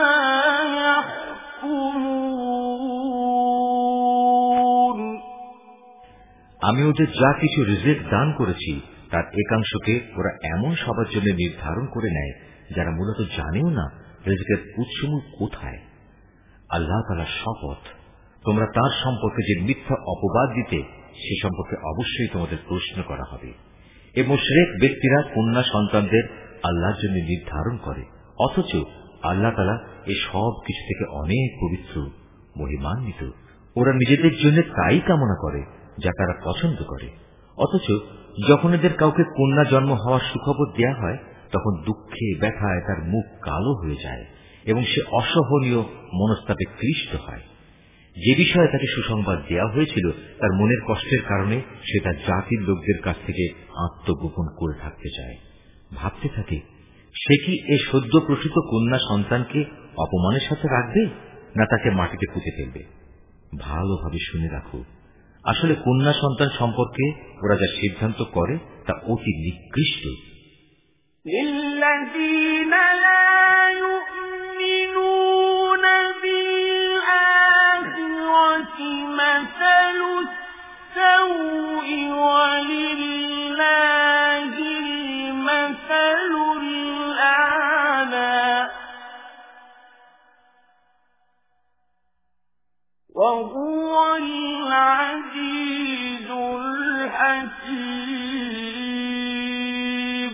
يَحْكُمُونَ আমি ওদের যা কিছু রিজিক দান করেছি তার একাংশকে ওরা এমন সবার জন্য নির্ধারণ করে নেয় যারা মূলত জানেও না রিজিকের উৎসমূল কোথায়। আল্লাহ তাআলার শপথ, তোমরা তার সম্পর্কে যে মিথ্যা অপবাদ দিতে সে সম্পর্কে অবশ্যই তোমাদের প্রশ্ন করা হবে। এ মুশরিক ব্যক্তিরা কন্যা সন্তানদের আল্লাহর জন্য নির্ধারণ করে, অথচ আল্লাহ তাআলা এ সব কিছু থেকে অনেক পবিত্র, মহিমান্বিত। ওরা নিজেদের জন্য তাই কামনা করে যা তারা পছন্দ করে, অথচ যখন এদের কাউকে কন্যা জন্ম হওয়ার সুখবর দেয়া হয় তখন দুঃখে ব্যথায় তার মুখ কালো হয়ে যায় এবং সে অসহনীয় মনস্তাপে ক্লিষ্ট হয়। যে বিষয়ে তাকে সুসংবাদ দেওয়া হয়েছিল তার মনের কষ্টের কারণে সে তার জাতির লোকদের কাছ থেকে আত্মগোপন করে থাকতে চায়। ভাবতে থাকে, সে কি এ সদ্য প্রসূত কন্যা সন্তানকে অপমানের সাথে রাখবে না তাকে মাটিতে পুঁতে ফেলবে। ভালোভাবে শুনে রাখো, আসলে কন্যা সন্তান সম্পর্কে ওরা যা সিদ্ধান্ত করে তা অতি নিকৃষ্ট। لِلَّذِينَ لَا يُؤْمِنُونَ بِالْآخِرَةِ مَثَلُ السَّوْءِ وَلِلَّهِ الْمَثَلُ الْأَعْلَى وَهُوَ الْعَزِيزُ الْحَكِيمُ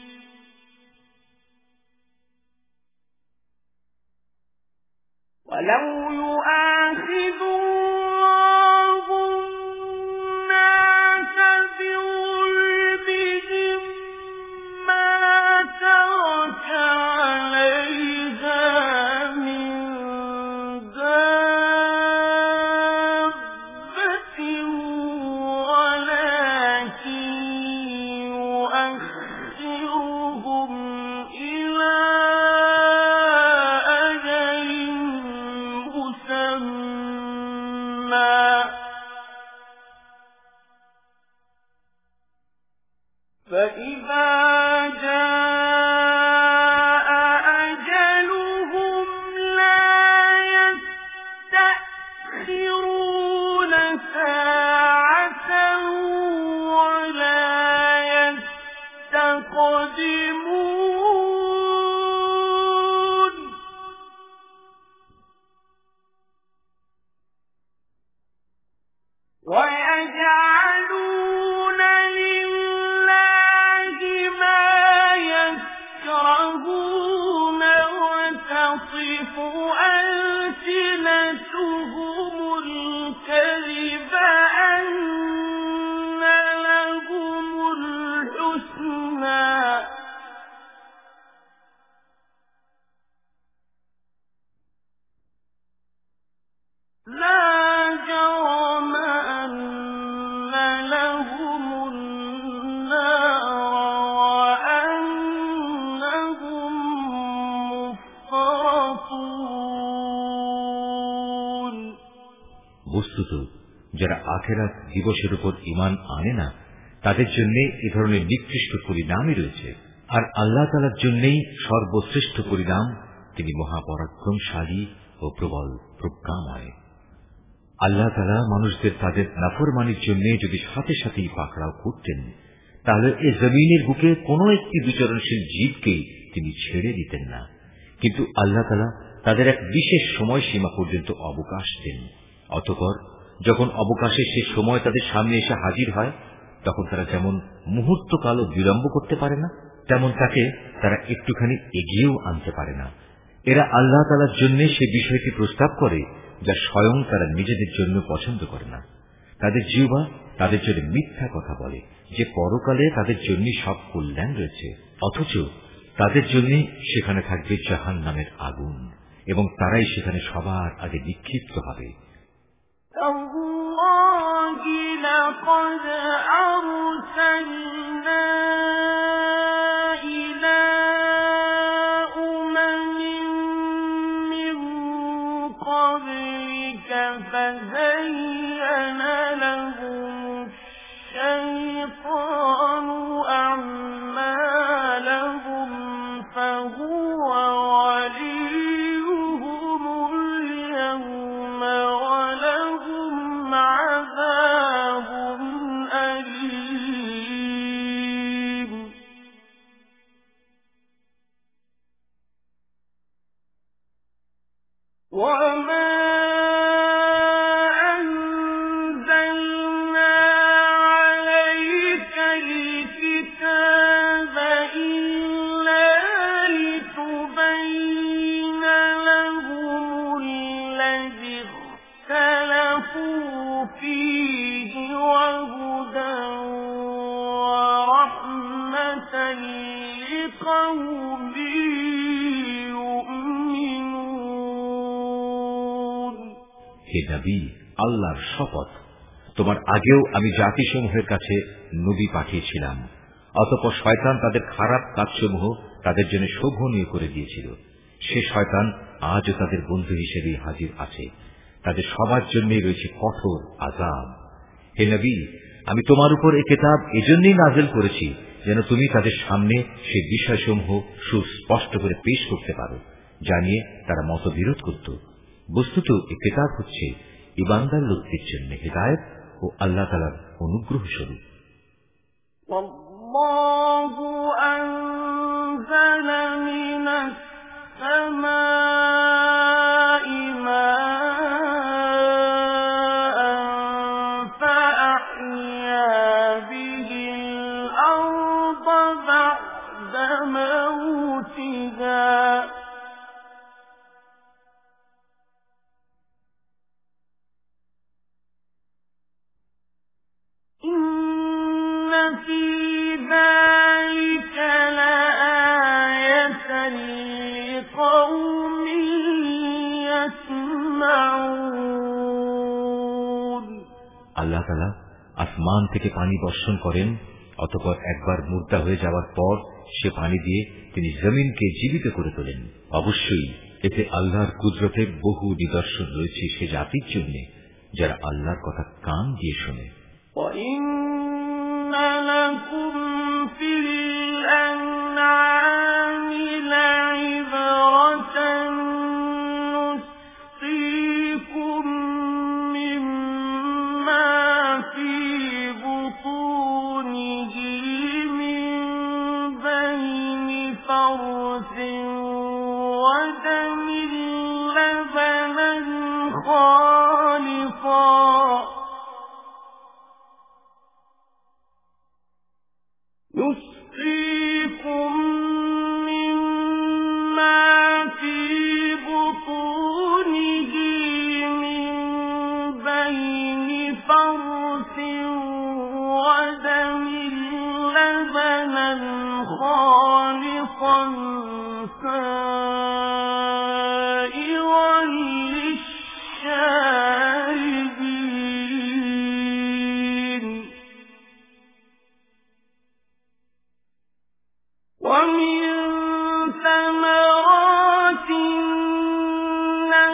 وَلَوْ يُؤَاخِذُ اللَّهُ النَّاسَ بِظُلْمِهِم مَّا تَرَكَ عَلَيْهَا مِن دَابَّةٍ وَلَٰكِن يُؤَخِّرُهُمْ إِلَىٰ أَجَلٍ مُّسَمًّى فَإِذَا جَاءَ أَجَلُهُمْ لَا يَسْتَأْخِرُونَ سَاعَةً وَلَا يَسْتَقْدِمُونَ وَيَجْعَلُونَ لِلَّهِ مَا يَكْرَهُونَ وَتَصِفُ أَلْسِنَتُهُمُ الْكَذِبَ أَنَّ বস্তুত যারা আখিরাত দিবসের উপর ঈমান আনে না তাদের জন্য এ ধরনের নিকৃষ্ট পরিণামই রয়েছে। আর আল্লাহ তাআলার জন্যই সর্বশ্রেষ্ঠ পরিণাম, তিনি মহাপরাক্রমশালী ও প্রবল প্রজ্ঞাময়। আল্লাহ তাআলা মানুষদের তাদের নাফরমানির জন্য যদি সাথে সাথেই পাকড়াও করতেন তাহলে এ জমিনের বুকে কোনো একটি বিচরণশীল জীবকে তিনি ছেড়ে দিতেন না। কিন্তু আল্লাহ তাআলা তাদের এক বিশেষ সময়সীমা পর্যন্ত অবকাশ দেন। অতঃপর যখন অবকাশের সে সময় তাদের সামনে এসে হাজির হয় তখন তারা যেমন মুহূর্তকালও বিলম্ব করতে পারে না, তেমন তাকে তারা একটুখানি এগিয়েও আনতে পারে না। এরা আল্লাহ তাআলার জন্য সে বিষয়টি প্রস্তাব করে যা স্বয়ং তারা নিজেদের জন্য পছন্দ করে না। তাদের জিহ্বা তাদের জন্য মিথ্যা কথা বলে যে পরকালে তাদের জন্য সব কল্যাণ রয়েছে, অথচ তাদের জন্য সেখানে থাকবে জাহান্নামের আগুন এবং তারাই সেখানে সবার আগে নিক্ষিপ্ত হবে। تالله لقد أرسلنا إلى أمم من قبلك فزين لهم الشيطان أعمالهم فهو وليهم اليوم ولهم عذاب أليم وما أنزلنا عليك الكتاب إلا لتبين لهم الذي اختلفوا فيه وهدى ورحمة لقوم يؤمنون। হে নবী, আল্লাহর শপথ, তোমার আগেও আমি জাতিসমূহের কাছে নবী পাঠিয়েছিলাম। অতঃপর শয়তান তাদের খারাপ কাজসমূহ তাদের জন্য শোভনীয় করে দিয়েছিল। সে শয়তান আজও তাদের বন্ধু হিসেবে হাজির আছে। তাদের সবার জন্যই রয়েছে কঠোর আযাব। হে নবী, আমি তোমার উপর এই কিতাব এজন্যই নাযিল করেছি যেন তুমি তাদের সামনে সেই বিষয়সমূহ সুস্পষ্ট করে পেশ করতে পারো, জানিয়ে তারা মতবিরোধ করত। বস্তুত এই কিতাব হচ্ছে ঈমানদার লোকদের জন্য হিদায়াত ও আল্লাহ তাআলার অনুগ্রহ স্বরূপ। والله أنزل من السماء ماء فأحيا به الأرض بعد موتها إن في ذلك لآية لقوم يسمعون। আল্লাহ তাআলা আসমান থেকে পানি বর্ষণ করেন, অতঃপর একবার মুর্দা হয়ে যাওয়ার পর সে পানি দিয়ে তিনি জমিনকে জীবিত করে তোলেন। অবশ্যই এতে আল্লাহর কুদরতের বহু নিদর্শন রয়েছে সে জাতির জন্য যারা আল্লাহর কথা কান দিয়ে শোনে। وَإِنَّ لَكُمْ فِي الْأَنْعَامِ لَعِبْرَةً نُسْقِيكُم مِّمَّا فِي بُطُونِهِ مِن بَيْنِ فَرْثٍ وَدَمٍ لَّبَنًا خَالِصًا يسقيكم مما في بطونه من بين فرث ودم لبنا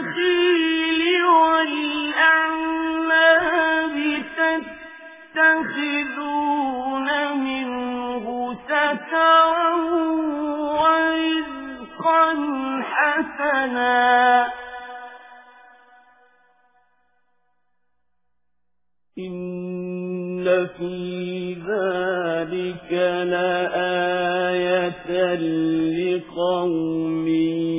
النخيل والأعناب تتخذون منه سكرا ورزقا حسنا إن في ذلك لآية لقوم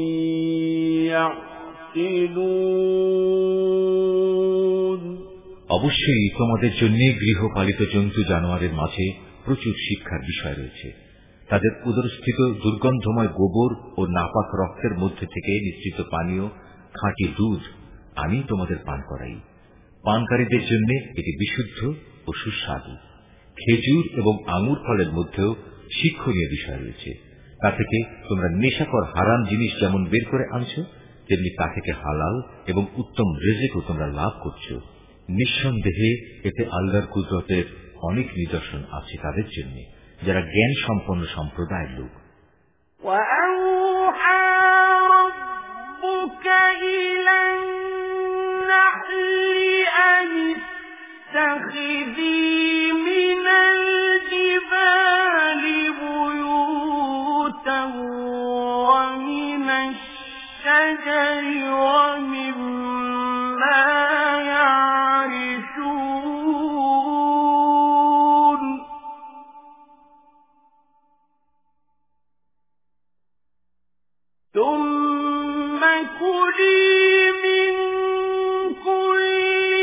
يعقلون অবশ্যই তোমাদের জন্য গৃহপালিত জন্তু জানোয়ারের মাঝে প্রচুর শিক্ষার বিষয় রয়েছে। তাদের উদরস্থিত দুর্গন্ধময় গোবর ও নাপাক রক্তের মধ্যে থেকে নিঃসৃত পানীয় খাঁটি দুধ আমি তোমাদের পান করাই। পানকারীদের জন্য এটি বিশুদ্ধ ও সুস্বাদু। খেজুর এবং আঙুর ফলের মধ্যেও শিক্ষণীয় বিষয় রয়েছে। তা থেকে তোমরা নেশাকর হারাম জিনিস যেমন বের করে আনছো, তেমনি তা থেকে হালাল এবং উত্তম রিজিকও তোমরা লাভ করছো। নিঃসন্দেহে এতে আল্লাহর কুদরতের অনেক নিদর্শন আছে তাদের জন্য যারা জ্ঞান সম্পন্ন সম্প্রদায়ের লোক। ثم كلي من كل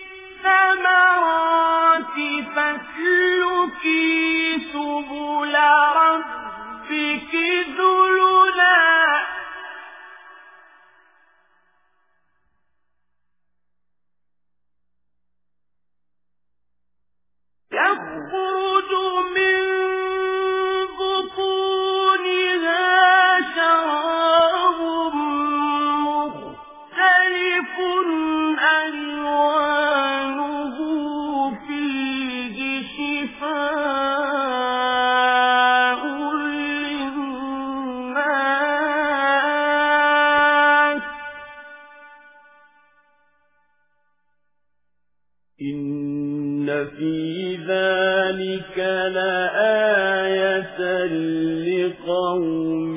الثمرات فاسلكي سبل ربك ذللا يخرج من بطونها شراب مختلف ألوانه فيه شفاء للناس إن في ذلك لآية لقوم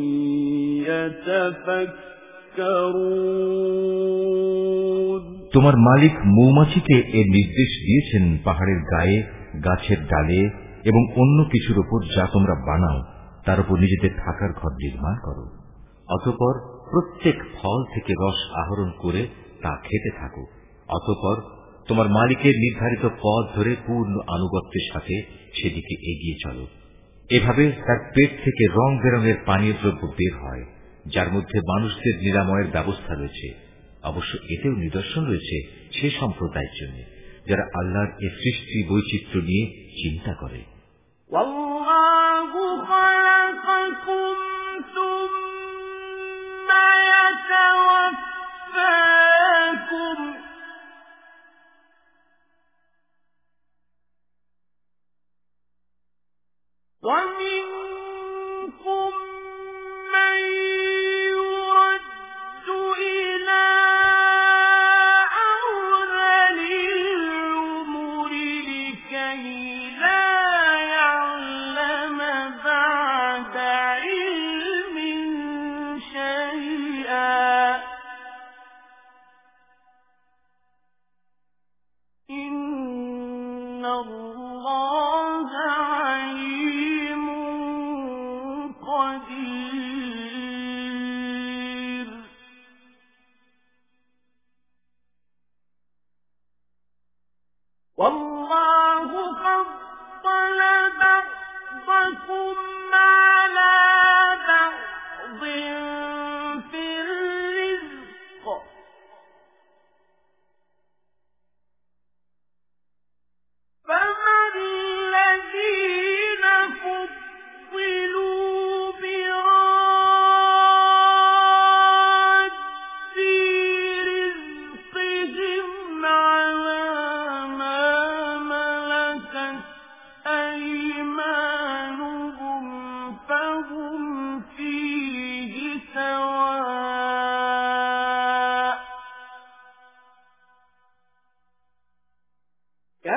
يتفكرون তোমার মালিক মৌমাছিকে এর নির্দেশ দিয়েছেন পাহাড়ের গায়ে, গাছের ডালে এবং অন্য কিছুর উপর যা তোমরা বানাও তার উপর নিজেদের থাকার ঘর নির্মাণ করো। অতঃপর প্রত্যেক ফল থেকে রস আহরণ করে তা খেতে থাকো। অতঃপর তোমার মালিকের নির্ধারিত পথ ধরে পূর্ণ আনুগত্যের সাথে সেদিকে এগিয়ে চলো। এভাবে তার পেট থেকে রং বেরঙের পানীয় দ্রব্য বের হয়, যার মধ্যে মানুষদের নিরাময়ের ব্যবস্থা রয়েছে। অবশ্য এতেও নিদর্শন রয়েছে সে সম্প্রদায়ের জন্য যারা আল্লাহর এই সৃষ্টি বৈচিত্র্য নিয়ে চিন্তা করে। ومنكم من يرد إلى أرذل العمر لكي لا يعلم بعد علم شيئا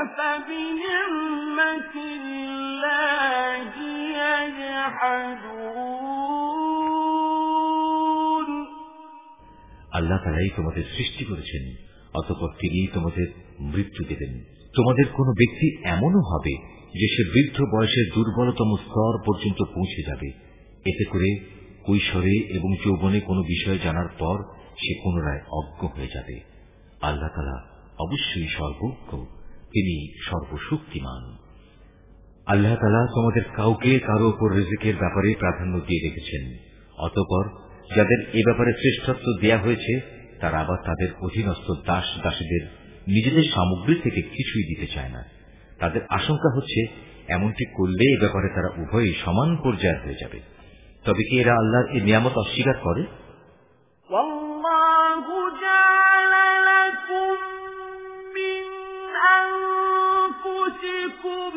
أفبنعمة الله يجحدون আল্লাহ তাআলাই তোমাদের সৃষ্টি করেছেন, অতঃপর তিনি তোমাদের মৃত্যু দেবেন। তোমাদের কোনো ব্যক্তি এমনও হবে যে সে বৃদ্ধ বয়সের দুর্বলতম স্তর পর্যন্ত পৌঁছে যাবে। এতে করে কৈশোরে এবং যৌবনে কোনো বিষয় জানার পর সে পুনরায় অজ্ঞ হয়ে যাবে। আল্লাহ তাআলা অবশ্যই সর্বজ্ঞ, তিনি সর্বশক্তিমান। আল্লাহ তাআলা তোমাদের কাউকে কারো উপর রিজিকের ব্যাপারে প্রাধান্য দিয়ে রেখেছেন, অতঃপর যাদের এ ব্যাপারে শ্রেষ্ঠত্ব দেয়া হয়েছে তারা আবার তাদের অধীনস্থ দাস দাসীদের নিজেদের সামগ্রী থেকে কিছুই দিতে চায় না। তাদের আশঙ্কা হচ্ছে এমনটি করলে এ ব্যাপারে তারা উভয়ই সমান পর্যায়ের হয়ে যাবে। তবে কি এরা আল্লাহর এই নিয়ামত অস্বীকার করে? ওয়াল্লাহু জাআলা লাকুম মিন আনফুসিকুম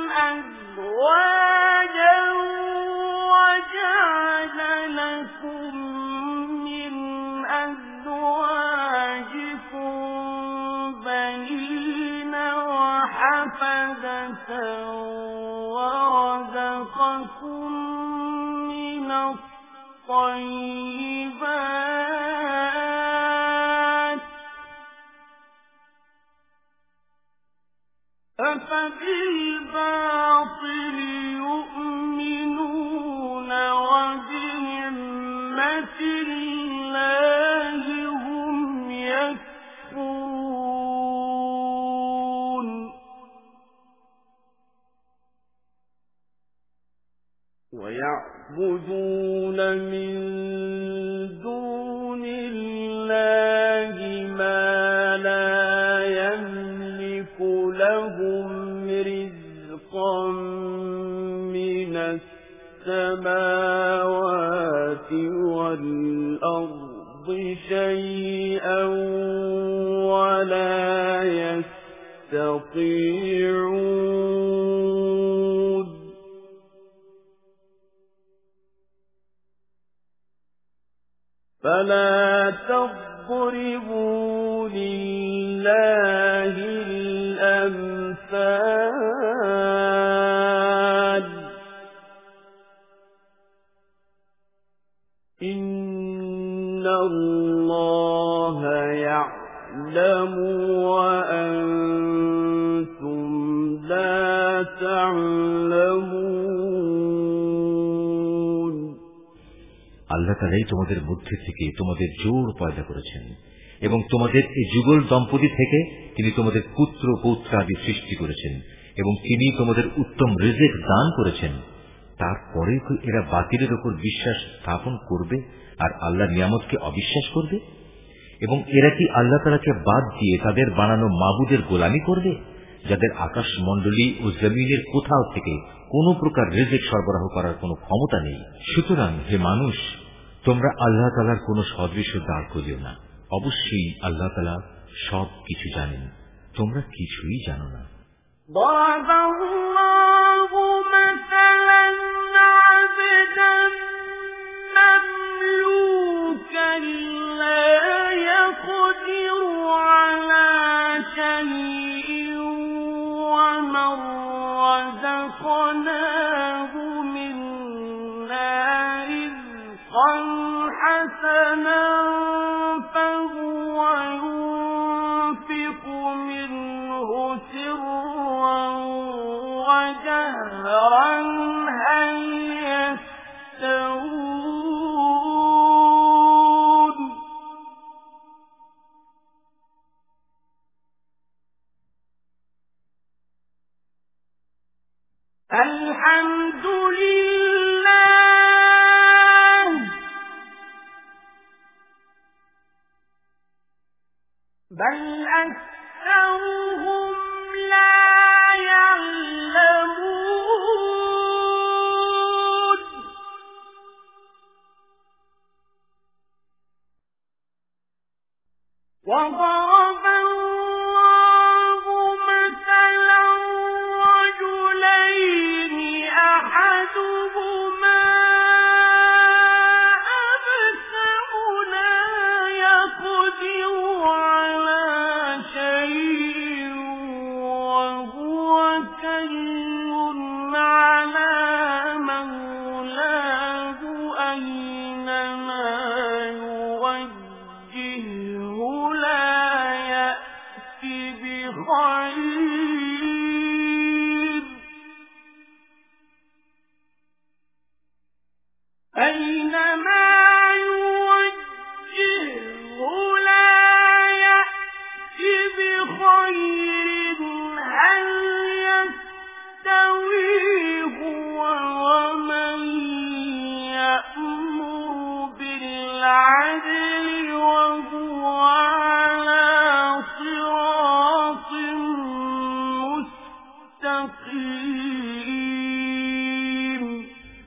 আজওয়াজান ওয়া জাআলা লাকুম মিন আজওয়াজিকুম বানিনা ওয়া হাফাদাতান ওয়া রাযাকাকুম মিনাত طيبات أفبالباطل يؤمنون وبنعمة الله هم يكفرون ويعبدون من دون الله ما لا يملك لهم رزقا من السماوات والأرض شيئا ولا يستطيعون فلا تضربوا لله الأمثال إن الله يعلم وأنتم لا تعلمون আল্লাহ তাআলাই তোমাদের মধ্যে থেকে তোমাদের জোড় পয়দা করেছেন এবং তোমাদের এই যুগল দম্পতি থেকে তিনি তোমাদের পুত্র পৌত্রাদি সৃষ্টি করেছেন এবং তিনি তোমাদের উত্তম রিজিক দান করেছেন। তারপরে কি এরা বাতিলের উপর বিশ্বাস স্থাপন করবে আর আল্লাহর নিয়ামতকে অবিশ্বাস করবে? এবং এরা কি আল্লাহ তাআলাকে বাদ দিয়ে তাদের বানানো মাবুদের গোলামি করবে, যাদের আকাশমণ্ডলী ও জমিনের কোথাও থেকে কোন প্রকার রিজিক সরবরাহ করার কোন ক্ষমতা নেই? সুতরাং হে মানুষ, তোমরা আল্লাহ তাআলার কোন সদৃশ দাঁড় করিও না। অবশ্যই আল্লাহ তাআলা সব কিছু জানেন, তোমরা কিছুই জানো না। ضرب الله مثلا عبدا مملوكا لا يقدر على شيء ومن رزقناه منا رزقا حسنا فهو ينفق منه سرا وجهرا هل يستوون الحمد لله بل أكثرهم لا يعلمون وضرب الله مثلا رجلين أحدهما أبكم لا يقدر على شيء وهو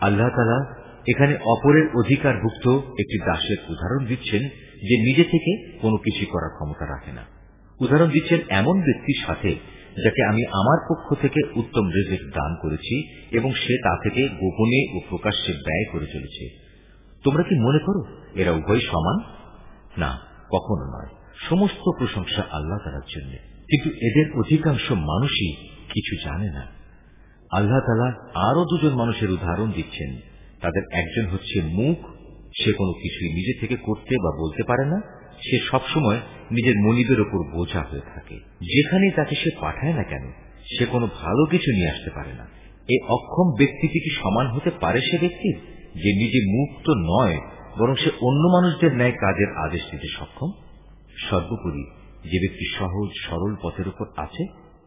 আল্লাহ তাআলা এখানে অপরের অধিকারভুক্ত একটি দাসের উদাহরণ দিচ্ছেন যে নিজে থেকে কোনো কিছু করার ক্ষমতা রাখে না। উদাহরণ দিচ্ছেন এমন ব্যক্তির সাথে যাকে আমি আমার পক্ষ থেকে উত্তম রিজিক দান করেছি এবং সে তা থেকে গোপনে ও প্রকাশ্যে ব্যয় করে চলেছে। তোমরা কি মনে করো এরা উভয় সমান? না, কখনো নয়। সমস্ত প্রশংসা আল্লাহ তাআলার জন্য, কিন্তু এদের অধিকাংশ মানুষই কিছু জানে না। আল্লাহ তাআলা আরো দুজন মানুষের উদাহরণ দিচ্ছেন। তাদের একজন হচ্ছে মুখ, সে কোনো কিছুই নিজে থেকে করতে বা বলতে পারে না। সে সবসময় নিজের মনিবের উপর বোঝা হয়ে থাকে। যেখানে তাকে সে পাঠায় না কেন, সে কোনো ভালো কিছু নিয়ে আসতে পারে না। এই অক্ষম ব্যক্তিটি কি সমান হতে পারে সে ব্যক্তির, যে নিজে মুখ তো নয়, বরং সে অন্য মানুষদের ন্যায় কাজের আদেশ দিতে সক্ষম? সর্বোপরি যে ব্যক্তি সহজ সরল পথের উপর আছে।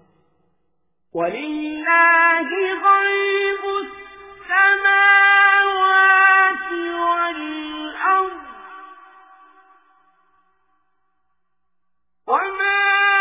ওয়ালিল্লাহি গায়বুস সামাওয়াতি ওয়াল আরদ ওয়া মা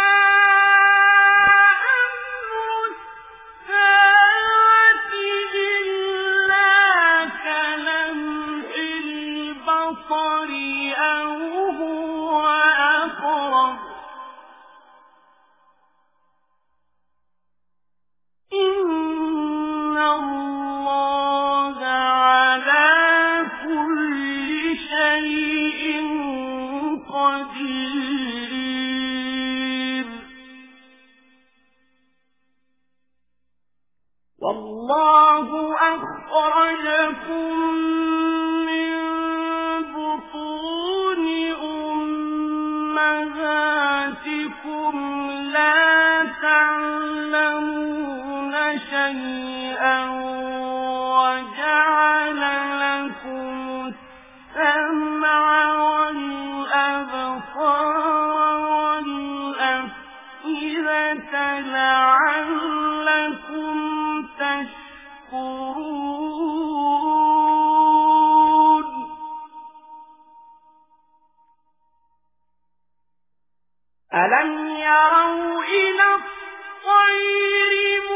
والله أخرجكم من بطون أمهاتكم لا تعلمون شيئا وجعل لكم السمع والأبصار والأفئدة لعلكم تشكرون ألم يروا إلى الطير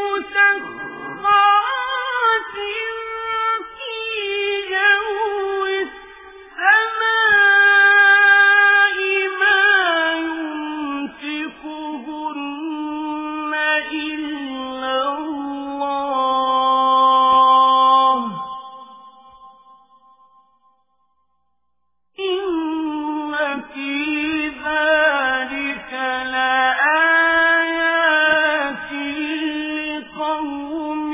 مسخرات في جو السماء ما يمسكهن إلا الله إن في ذلك لآيات لقوم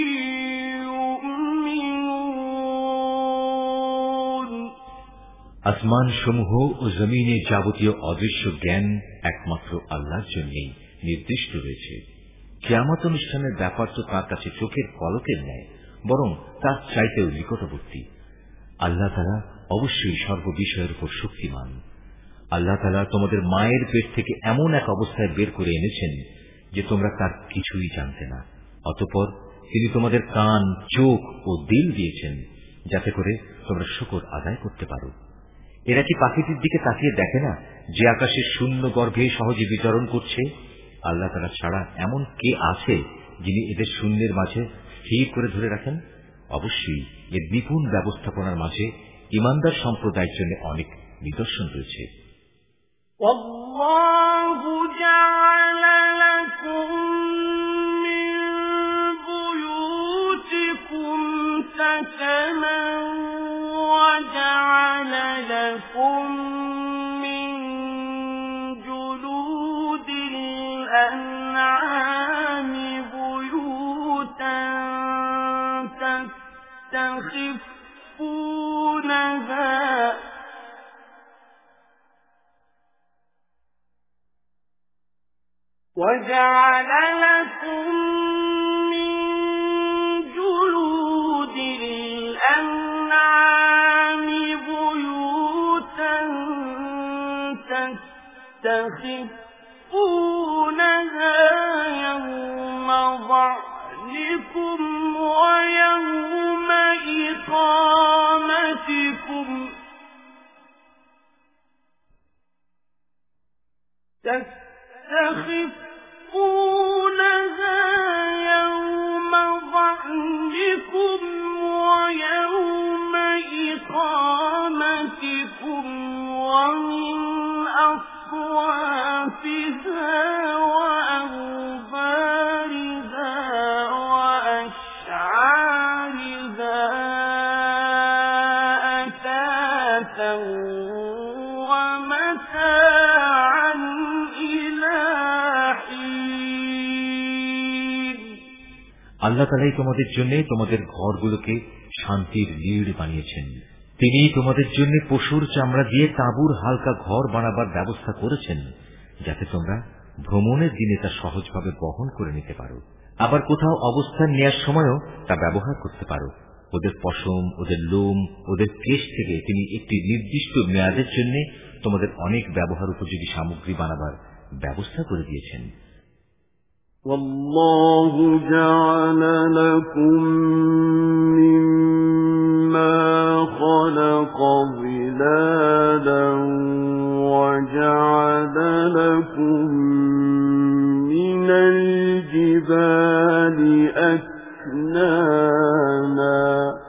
يؤمنون আসমান সমূহ ও জমিনে যাবতীয় অদৃশ্য জ্ঞান একমাত্র আল্লাহর জন্যই নির্দিষ্ট রয়েছে। কিয়ামত অনুষ্ঠানের ব্যাপার তো তার কাছে চোখের পলকের ন্যায়, বরং তার চাইতেও নিকটবর্তী। আল্লাহ তাআলা অবশ্যই সর্ববিষয়ের উপর শক্তিমান। আল্লাহ তাআলা তোমাদের মায়ের পেট থেকে এমন এক অবস্থায় বের করে এনেছেন যে তোমরা তার কিছুই জানতে না। অতঃপর তিনি তোমাদের কান, চোখ ও দিল দিয়েছেন যাতে করে তোমরা শুকর আদায় করতে পারো। এরা কি পাখিটির দিকে তাকিয়ে দেখে না যে আকাশের শূন্য গর্ভে সহজে বিচরণ করছে? আল্লাহ তাআলা ছাড়া এমন কে আছে যিনি এদের শূন্যের মাঝে স্থির করে ধরে রাখেন? অবশ্যই এর নিপুণ ব্যবস্থাপনার মাঝে ঈমানদার সম্প্রদায়ের জন্য অনেক নিদর্শন রয়েছে। والله جعل لكم من بيوتكم سكنا وجعل لكم من جلود الأنعام بيوتا تستخفونها وجعل لكم من جلود الأنعام بيوتا تستخفونها يوم ظعنكم ويوم إقامتكم تستخفونها يوم ظعنكم ويوم أصوافها وأوبارها وأشعارها أثاثا ومتاعا إلى حين আল্লাহ তাআলাই তোমাদের জন্য তোমাদের ঘরগুলোকে শান্তির নিড় বানিয়েছেন। তিনি তোমাদের জন্য পশুর চামড়া দিয়ে তাঁবুর হালকা ঘর বানাবার ব্যবস্থা করেছেন, যাতে তোমরা ভ্রমণের দিনে তা সহজভাবে বহন করে নিতে পারো। আবার কোথাও অবস্থান নেওয়ার সময়ও তা ব্যবহার করতে পারো। ওদের পশম, ওদের লোম, ওদের কেশ থেকে তিনি একটি নির্দিষ্ট মেয়াদের জন্য তোমাদের অনেক ব্যবহার উপযোগী সামগ্রী বানাবার ব্যবস্থা করে দিয়েছেন। والله جعل لكم مما خلق ظلالا وجعل لكم من الجبال أكنانا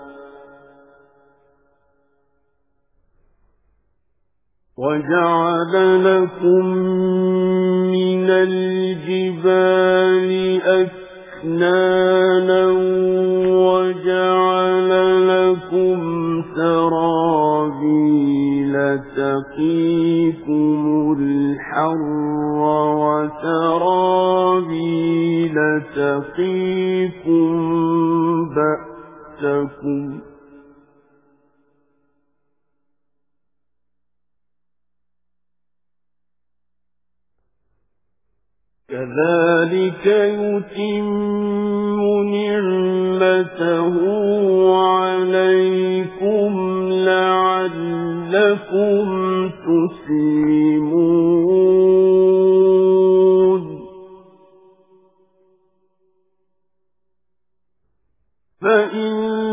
وجعل لكم من الجبال أكنانا وجعل لكم سرابيل تقيكم الحر وسرابيل تقيكم بأسكم كذلك يتم نعمته عليكم لعلكم تسلمون فإن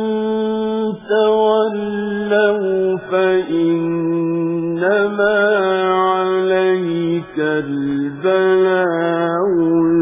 تولوا فإنما عليك البلاغ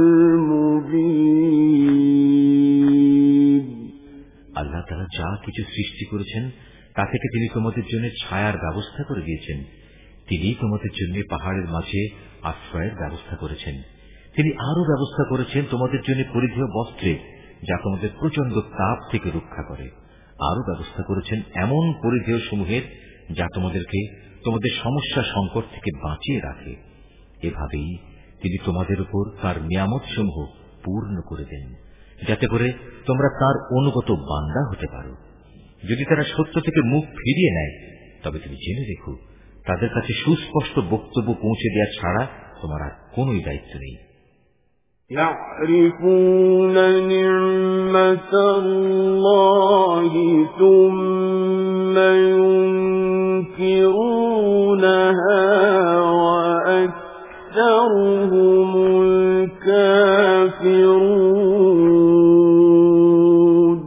المبين আল্লাহ তাআলা যা কিছু সৃষ্টি করেছেন তা থেকে তিনি তোমাদের জন্য ছায়ার ব্যবস্থা করে দিয়েছেন। তিনি তোমাদের জন্য পাহাড়ের মাঝে আশ্রয়ের ব্যবস্থা করেছেন। তিনি আরো ব্যবস্থা করেছেন তোমাদের জন্য পরিধেয় বস্ত্রে, যা তোমাদের প্রচন্ড তাপ থেকে রক্ষা করে। আরো ব্যবস্থা করেছেন এমন পরিধেয় সমূহের যা তোমাদেরকে তোমাদের সমস্যা সংকট থেকে বাঁচিয়ে রাখে। এভাবেই তিনি তোমাদের উপর তার নিয়ামত সমূহ পূর্ণ করে দেন, যাতে করে তোমরা তার অনুগত বান্দা হতে পারো। যদি তারা সত্য থেকে মুখ ফিরিয়ে নেয়, তবে তুমি জেনে রেখো তাদের কাছে সুস্পষ্ট বক্তব্য পৌঁছে দেওয়া ছাড়া তোমার আর কোন দায়িত্ব নেই। يعرفون نعمة الله ثم ينكرونها وأكثرهم الكافرون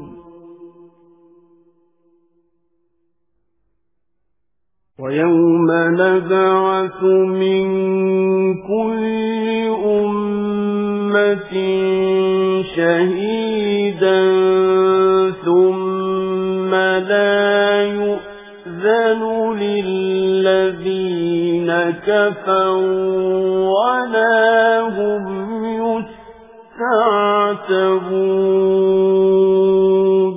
ويوم نبعث من كل أمة شهيدا ثم لا يؤذن للذين كفروا ولا هم يستعتبون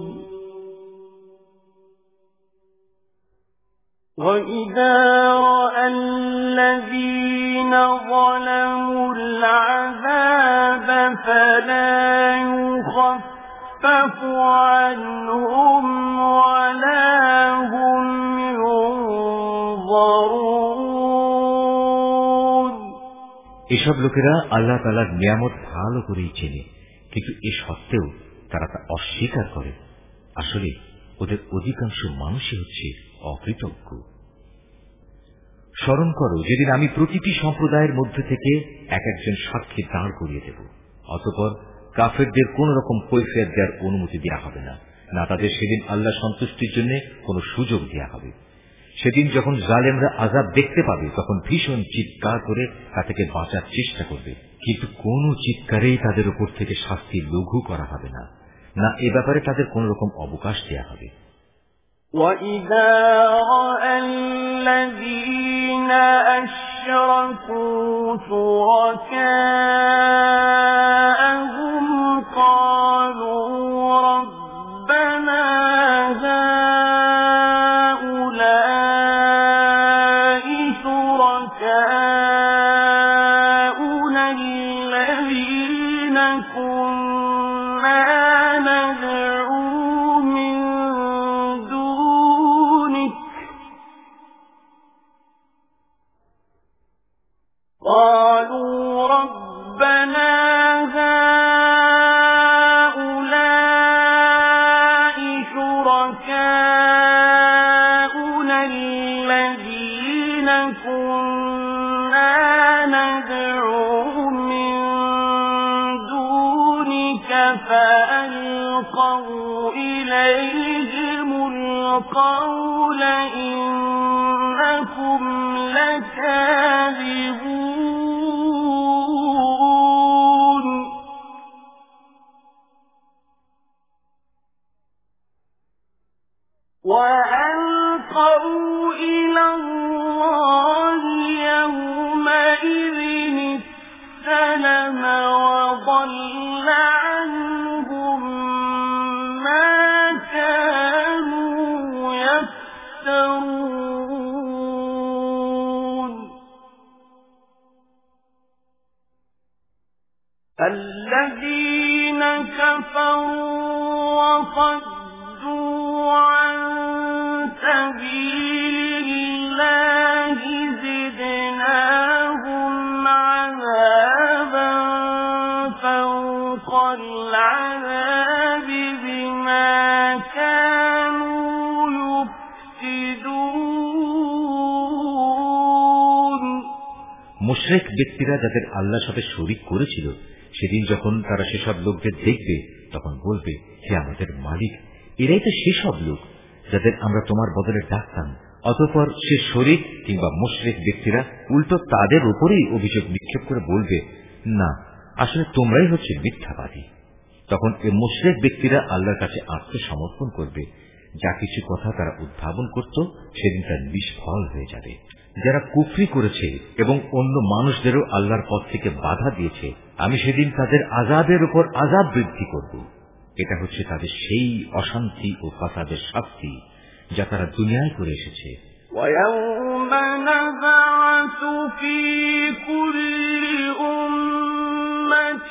وإذا رأى الذين ظلموا العذاب فلا يخفف عنهم ولا هم ينظرون এসব লোকেরা আল্লাহ তাআলার নিয়ামত ভালো করেই চেনে, কিন্তু এ সত্ত্বেও তারা তা অস্বীকার করে। আসলে ওদের অধিকাংশ মানুষই হচ্ছে অকৃতজ্ঞ। স্মরণ করো যেদিন আমি প্রতিটি সম্প্রদায়ের মধ্যে থেকে এক একজন সাক্ষী দাঁড় করিয়ে দেব, অতঃপর কাফেরদের কোন রকম কৈফিয়ত দেওয়ার অনুমতি দেওয়া হবে না, না তাদের সেদিন আল্লাহ সন্তুষ্টির জন্য কোন সুযোগ দেওয়া হবে। সেদিন যখন জালেমরা আযাব দেখতে পাবে, তখন ভীষণ চিৎকার করে তা থেকে বাঁচার চেষ্টা করবে, কিন্তু কোন চিৎকারেই তাদের উপর থেকে শাস্তি লঘু করা হবে না, না এ ব্যাপারে তাদের কোন রকম অবকাশ দেওয়া হবে। وَإِذَا رَأَى الَّذِينَ الذين أشركوا شركاءهم قالوا ربنا هؤلاء شركاؤنا الذين كنا ندعو من دونك قالوا ربنا هؤلاء شركاؤنا الذين كنا ندعو من دونك فألقوا إليهم القول إنكم لكاذبون وألقوا إلى الله يومئذ السلم وضل عنهم ما كانوا يفترون الذين كفروا وصدوا عن سبيل الله زدناهم عذابا فوق العذاب بما كانوا يفسدون মুশরিক ব্যক্তিরা যাদের আল্লাহর সাথে শরীক করেছিল সেদিন যখন তারা সেসব লোকদের দেখবে তখন বলবে, হে আমাদের মালিক, এরাই তো সেসব লোক যাদের আমরা তোমার বদলে ডাকতাম। অতঃপর সে শরীক কিংবা মুশরিক ব্যক্তিরা উল্টো তাদের উপরেই অভিযোগ নিক্ষেপ করে বলবে, না, আসলে তোমরাই হচ্ছে মিথ্যাবাদী। তখন এই মুশরিক ব্যক্তিরা আল্লাহর কাছে আত্মসমর্পণ করবে। যা কিছু কথা তারা উদ্ভাবন করত সেদিন তার নিষ্ফল হয়ে যাবে। যারা কুফরি করেছে এবং অন্য মানুষদেরও আল্লাহর পথ থেকে বাধা দিয়েছে, আমি সেদিন তাদের আযাবের উপর আযাব বৃদ্ধি করব। এটা হচ্ছে তাদের সেই অশান্তি ও ফাসাদের শাস্তি যা তারা দুনিয়ায় করে এসেছে। وَيَوْمَ نَبْعَثُ فِي كُلِّ أُمَّةٍ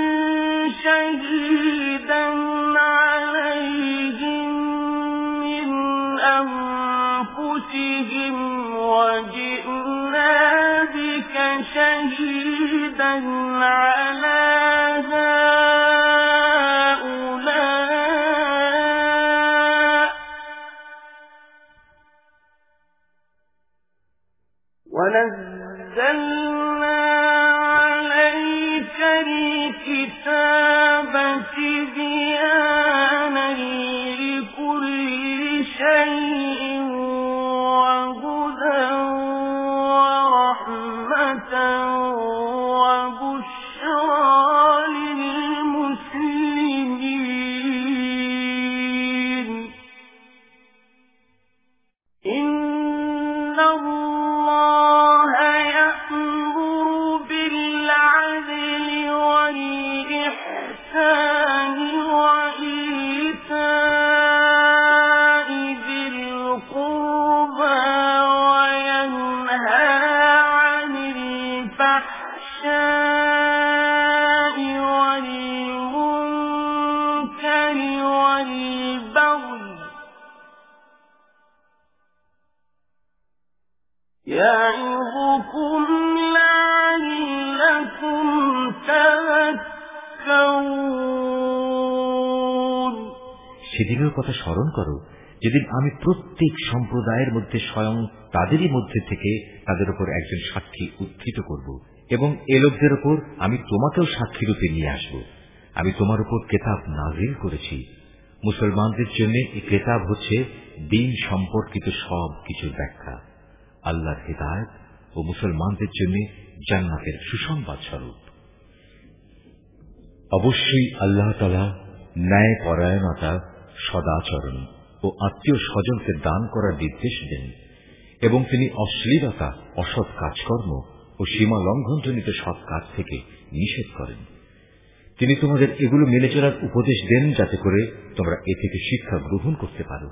شَهِيدًا عَلَيْهِمْ مِنْ أَنفُسِهِمْ وَجِئْنَا بِكَ شَهِيدًا عَلَى ونزلنا عليك الكتاب تبيانا لكل شيء وهدى ورحمة وبشرى للمسلمين إن الله يأمر بالعدل والإحسان وإيتاء ذي القربى وينهى عن الفحشاء والمنكر والبغي يعظكم لعلكم تذكرون সেদিনের কথা স্মরণ করো যেদিন আমি প্রত্যেক সম্প্রদায়ের মধ্যে স্বয়ং তাদেরই মধ্যে থেকে তাদের উপর একজন সাক্ষী উদ্ধৃত করব এবং এ লোকদের উপর আমি তোমাকেও সাক্ষী রূপে নিয়ে আসব। আমি তোমার উপর কিতাব নাযিল করেছি। মুসলমানদের জন্য এই কিতাব হচ্ছে দ্বীন সম্পর্কিত সব কিছুর ব্যাখ্যা, আল্লাহর হিদায়াত ও মুসলমানদের জন্য জান্নাতের সুসংবাদ স্বরূপ। অবশ্যই আল্লাহ তাআলা ন্যায় পরায়ণতা, সদাচরণ ও আত্মীয় স্বজনকে দান করার নির্দেশ দেন। এবং তিনি অশ্লীলতা, অসৎ কাজকর্ম ও সীমা লঙ্ঘনজনিত সৎ কাজ থেকে নিষেধ করেন। তিনি তোমাদের এগুলো মেনে চলার উপদেশ দেন যাতে করে তোমরা এ থেকে শিক্ষা গ্রহণ করতে পারো।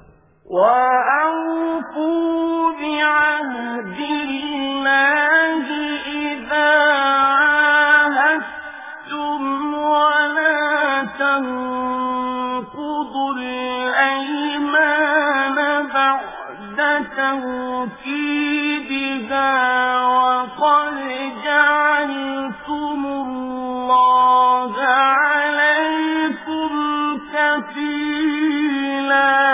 توكيدها وقد جعلتم الله عليكم كفيلا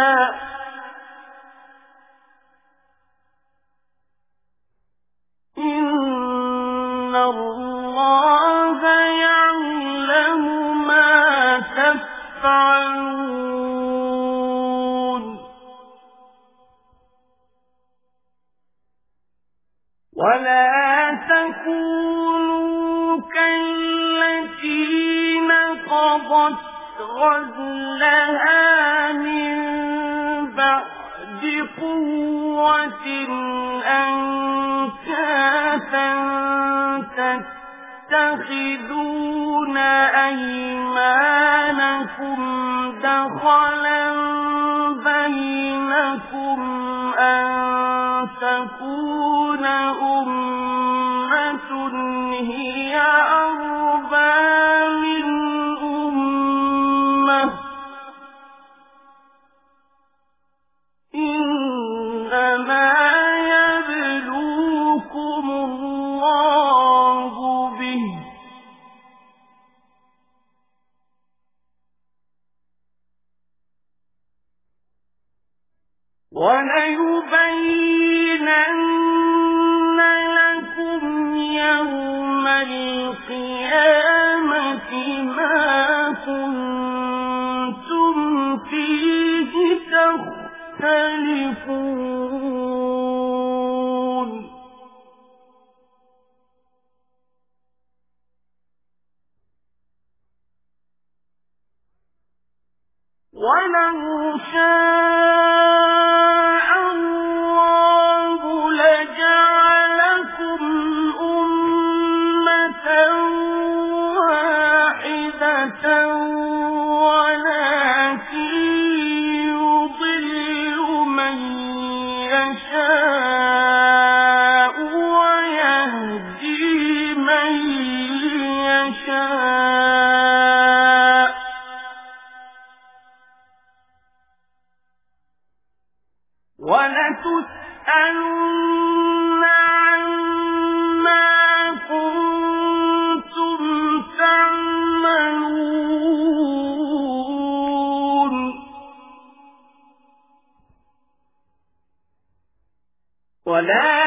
إن الله يعلم ما تفعلون ولا تكونوا كالتي نقضت غزلها من بعد قوة أنكاثا تتخذون أيمانكم دخلا بينكم أن تكون أمة هي أربى من أمة إنما يبلوكم الله به وليبينن لكم يوم القيامة ما كنتم فيه تختلفون ولو شاء الله لجعلكم أمة واحدة ولكن يضل من يشاء ويهدي من يشاء ولتسألن عما كنتم تعملون ولا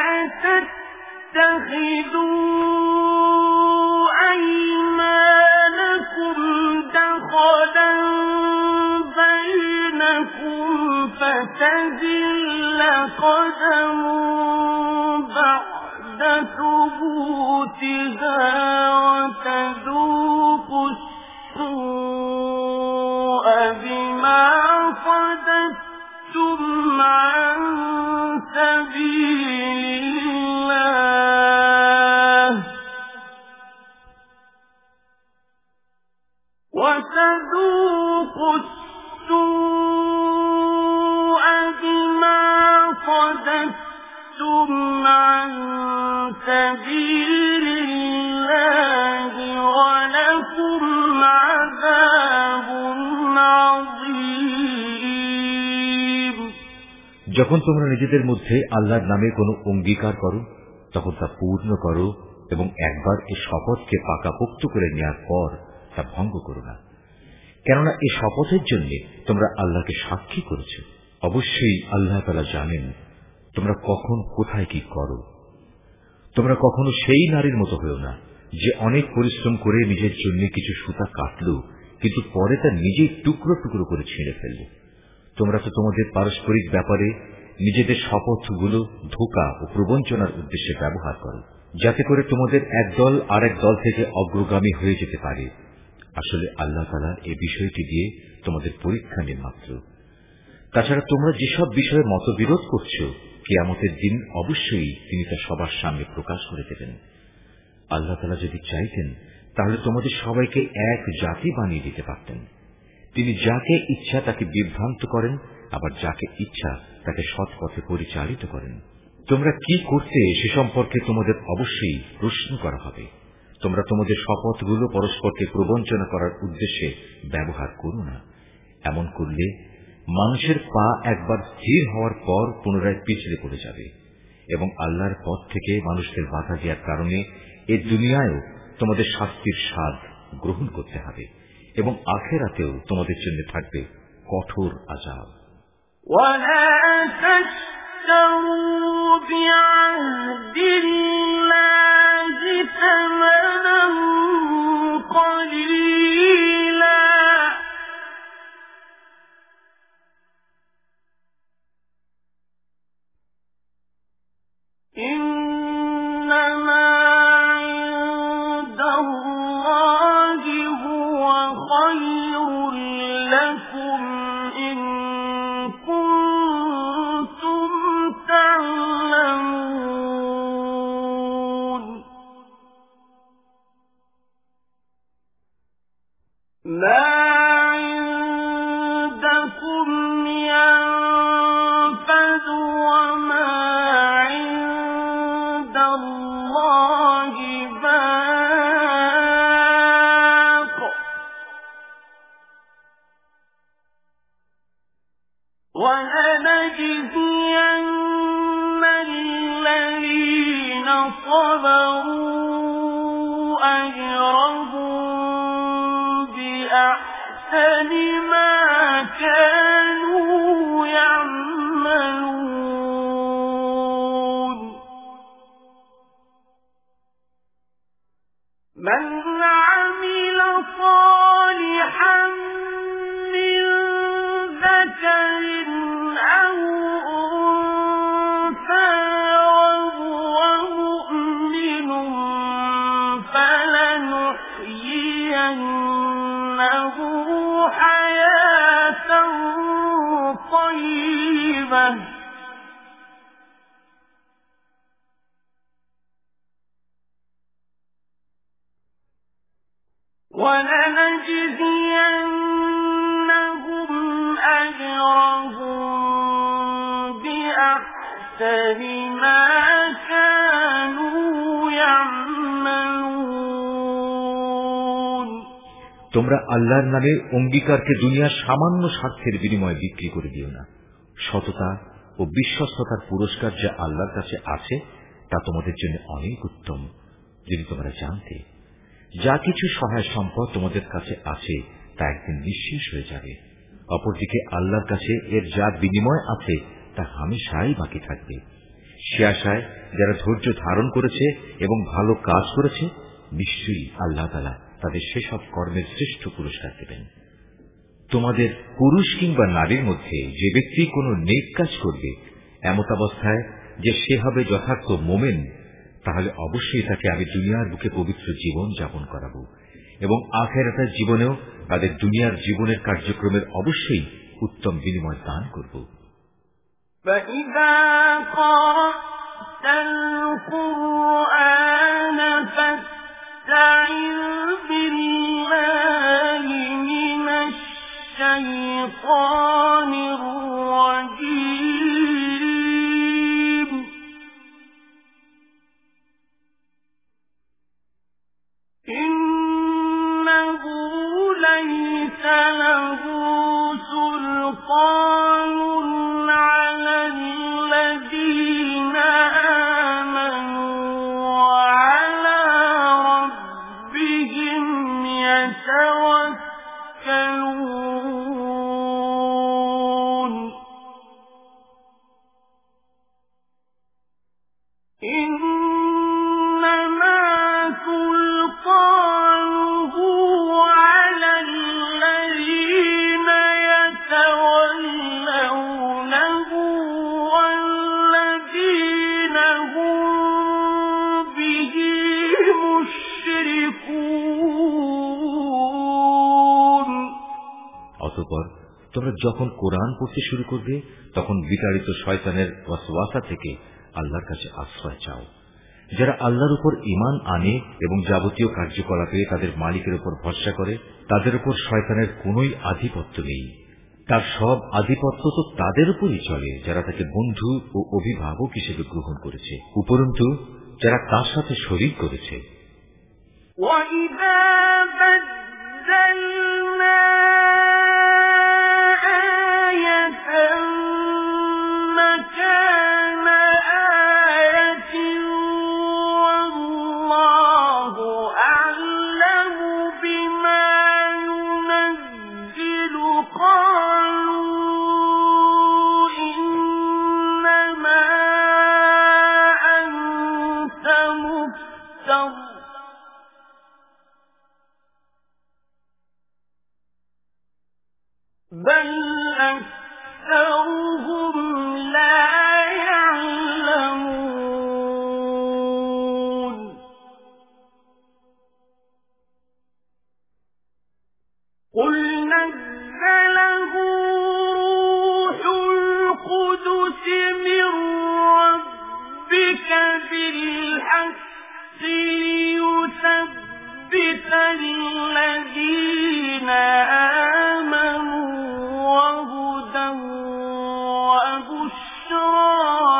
تتخذوا أيمانكم دخلا بينكم فتزل قدم بعد ثبوتها وتذوقوا السوء بما صددتم عن سبيل الله وتذوقوا السوء بما صددتم عن سبيل الله ولكم عذاب عظيم যখন তোমরা নিজেদের মধ্যে আল্লাহর নামে কোনো অঙ্গীকার করো তখন তা পূর্ণ করো এবং একবার এই শপথকে পাকাপোক্ত করে নেওয়ার পর তা ভঙ্গ করো না, কেননা এই শপথের জন্য তোমরা আল্লাহকে সাক্ষী করেছ। অবশ্যই আল্লাহ তাআলা জানেন তোমরা কখন কোথায় কি করো। তোমরা কখনো সেই নারীর মতো হয়েও না যে অনেক পরিশ্রম করে নিজের জন্য কিছু সুতা কাটল কিন্তু পরে তা নিজেই টুকরো টুকরো করে ছিঁড়ে ফেলল। তোমরা তো তোমাদের পারস্পরিক ব্যাপারে নিজেদের শপথগুলো ধোঁকা ও প্রবঞ্চনার উদ্দেশ্যে ব্যবহার করো, যাতে করে তোমাদের এক দল আর এক দল থেকে অগ্রগামী হয়ে যেতে পারে। আসলে আল্লাহ তাআলা এই বিষয়টি দিয়ে তোমাদের পরীক্ষা নেন মাত্র। তাছাড়া তোমরা যেসব বিষয়ে মতবিরোধ করছো কিয়ামতের দিন অবশ্যই তিনি তা সবার সামনে প্রকাশ করে দেবেন। আল্লাহ তাআলা যদি চাইতেন তাহলে তোমাদের সবাইকে এক জাতি বানিয়ে দিতে পারতেন। তিনি যাকে ইচ্ছা তাকে বিভ্রান্ত করেন, আবার যাকে ইচ্ছা তাকে সৎ পথে পরিচালিত করেন। তোমরা কি করতে সে সম্পর্কে তোমাদের অবশ্যই প্রশ্ন করা হবে। তোমরা তোমাদের শপথগুলো পরস্পরকে প্রবঞ্চনা করার উদ্দেশ্যে ব্যবহার করো না। এমন করলে মানুষের পা একবার স্থির হওয়ার পর পুনরায় পিছলে পড়ে যাবে, এবং আল্লাহর পথ থেকে মানুষদের বাধা দেওয়ার কারণে এ দুনিয়ায়ও তোমাদের শাস্তির স্বাদ গ্রহণ করতে হবে, এবং আখিরাতেও তোমাদের জন্য থাকবে কঠোর আযাব। وَلَا تَشْتَرُوا بِعَهْدِ اللَّهِ ثَمَنًا قَلِيلًا إِنَّمَا عِندَ اللَّهِ هُوَ خَيْرٌ لَكُمْ إِن كُنتُمْ تَعْلَمُونَ مَا عِندَكُمْ يَنفَدُ وَمَا عِندَ اللَّهِ بَاقٍ وَلَنَجْزِيَنَّ الَّذِينَ صَبَرُوا أَجْرَهُم بِأَحْسَنِ مَا كَانُوا يَعْمَلُونَ مَنْ عَمِلَ صَالِحًا مِّن ذَكَرٍ أَوْ أُنثَىٰ وَهُوَ مُؤْمِنٌ فَلَنُحْيِيَنَّهُ حَيَاةً طَيِّبَةً وَلَنَجْزِيَنَّهُمْ أَجْرَهُم بِأَحْسَنِ مَا كَانُوا يَعْمَلُونَ তোমরা আল্লাহর নামে অঙ্গীকারকে দুনিয়ার সামান্য স্বার্থের বিনিময়ে বিক্রি করে দিও না। সততা ও বিশ্বস্ততার পুরস্কার যা আল্লাহর কাছে আছে তা তোমাদের জন্য অনেক উত্তম। যদি তোমরা জানতে, যা কিছু সহায় সম্পদ তোমাদের কাছে আছে তা একদিন নিঃশেষ হয়ে যাবে। অপরদিকে আল্লাহর কাছে এর যা বিনিময় আছে তা হামেশাই বাকি থাকবে। সে আশায় যারা ধৈর্য ধারণ করেছে এবং ভালো কাজ করেছে, নিশ্চয়ই আল্লাহ তাআলা তাদের সেসব কর্মের শ্রেষ্ঠ পুরস্কার দেবেন। তোমাদের পুরুষ কিংবা নারীর মধ্যে যে ব্যক্তি কোনো নেক কাজ করবে এমতাবস্থায় যে সে হবে যথার্থ মোমেন, তাহলে অবশ্যই তাকে আমি দুনিয়ার বুকে পবিত্র জীবন যাপন করাবো, এবং আখিরাতের জীবনেও তাদের দুনিয়ার জীবনের কার্যক্রমের অবশ্যই উত্তম বিনিময় দান করব। فَإِذَا قَرَأْتَ الْقُرْآنَ فَاسْتَعِذْ بِاللَّهِ مِنَ الشَّيْطَانِ الرَّجِيمِ إِنَّهُ لَيْسَ لَهُ سُلْطَانٌ عَلَى الَّذِينَ آمَنُوا وَعَلَى رَبِّهِمْ يَتَوَكَّلُونَ إِنَّمَا سُلْطَانُهُ عَلَى الَّذِينَ يَتَوَلَّوْنَهُ وَالَّذِينَ هُم بِهِ مُشْرِكُونَ অতঃপর তোমরা যখন কোরআন পড়তে শুরু করবে তখন বিতাড়িত শয়তানের ওয়াসওয়াসা থেকে আল্লাহর কাছে আশ্রয় চাও। যারা আল্লাহর উপর ঈমান আনে এবং যাবতীয় কার্যকলাপে তাদের মালিকের উপর ভরসা করে, তাদের উপর শয়তানের কোনই আধিপত্য নেই। তার সব আধিপত্য তো তাদের উপরই চলে যারা তাকে বন্ধু ও অভিভাবক হিসেবে গ্রহণ করেছে, উপরন্তু যারা তার সাথে শরীক করেছে। بل أكثرهم لا يعلمون قل نزله روح القدس من ربك بالحق ليثبت الذين آمنوا وهدى وبشرى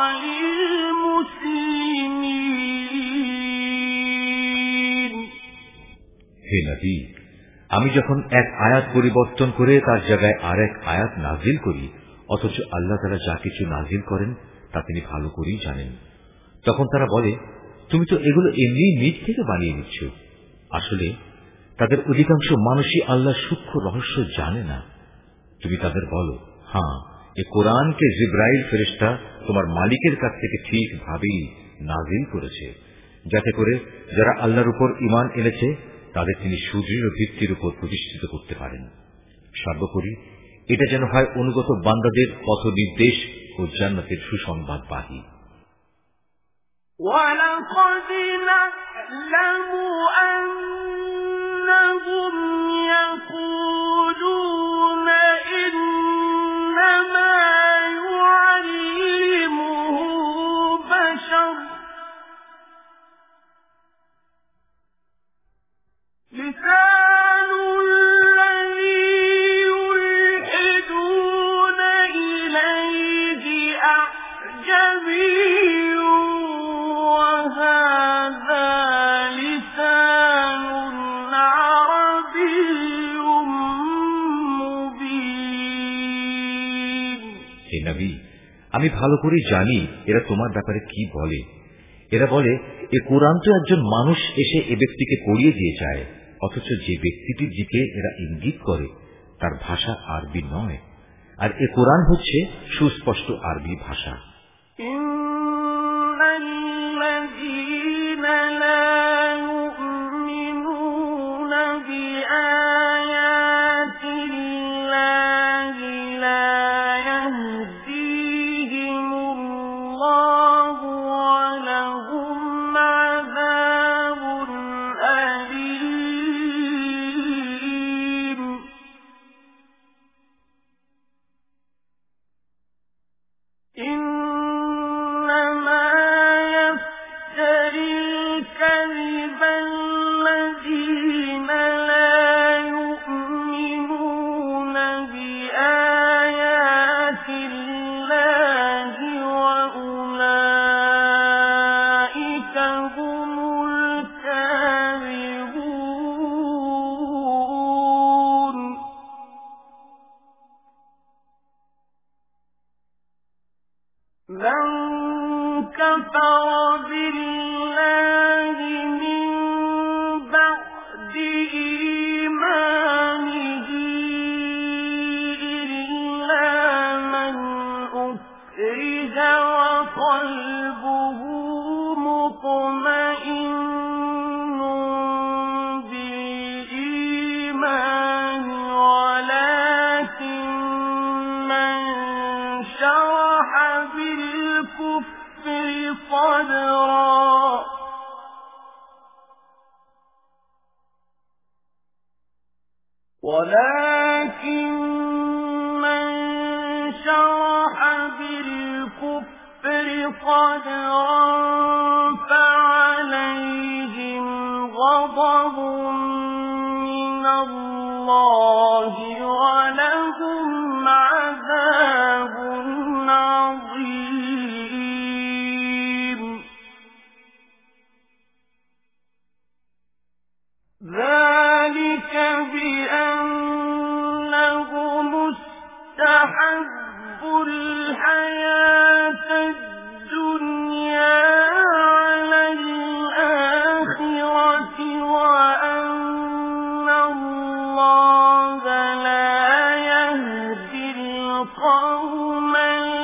للمسلمين হে নবী, আমি যখন এক আয়াত পরিবর্তন করে তার জায়গায় আর এক আয়াত নাজিল করি, অথচ আল্লাহ তাআলা যা কিছু নাজিল করেন তা তিনি ভালো করেই জানেন, তখন তারা বলে, তুমি তো এগুলো এমনি নিজ থেকে বানিয়ে নিচ্ছ। আসলে তাদের অধিকাংশ মানুষই আল্লাহর সূক্ষ্ম রহস্য জানে না। তুমি তাদের বলো, হ্যাঁ, এ কোরআনকে জিবরাইল ফেরেশতা তোমার মালিকের কাছ থেকে ঠিকভাবেই নাজিল করেছে, যাতে করে যারা আল্লাহর উপর ঈমান এনেছে তাদের তিনি সুদৃঢ় ভিত্তির উপর প্রতিষ্ঠিত করতে পারেন। সর্বোপরি এটা যেন হয় অনুগত বান্দাদের পথ নির্দেশ ও জান্নাতের সুসংবাদবাহী। وَلَقَدْ نَعْلَمُ أَنَّهُمْ يَقُولُونَ إِنَّمَا يُعَلِّمُهُ بَشَرٌ لِسَانُ الَّذِي يُلْحِدُونَ إِلَيْهِ أَعْجَمِيٌّ وَهَذَا لِسَانٌ عَرَبِيٌّ مُبِينٌ হে নবী, আমি ভালো করে জানি এরা তোমার ব্যাপারে কি বলে। এরা বলে, এ কোরআন তো একজন মানুষ এসে এ ব্যক্তিকে পড়িয়ে দিয়ে যায়, অথচ যে ব্যক্তিটির দিকে এরা ইঙ্গিত করে তার ভাষা আরবি নয়, আর এ কোরআন হচ্ছে সুস্পষ্ট আরবি ভাষা। ইন্নাল্লাযীনা লা يُؤْمِنُونَ بِآيَاتِল্লাহি لا يهديهِمُল্لَّهُ وَلَهُمْ عَذَابٌ أَلِيمٌ إِنَّمَا يَفْتَرِي الْكَذِبَ الَّذِينَ لَا يُؤْمِنُونَ بِآيَاتِ اللَّهِ وَأُولَئِكَ هُمُ الْكَاذِبُونَ مَنْ كَفَرَ بِاللَّهِ مِنْ بَعْدِ إِيمَانِهِ إِلَّا مَنْ أُكْرِهَ وَقَلْبُهُ مُطْمَئِنٌ بِالْإِيمَانِ وَلَكِنْ مَنْ شَرَحَ بِالْكُفْرِ صَدْرًا ولكن الكفر قدرا فعليهم غضب من الله ولهم عذاب عظيم ذلك بأنهم استحبوا الحياة الدنيا على الآخرة وأن الله لا يهدي القوم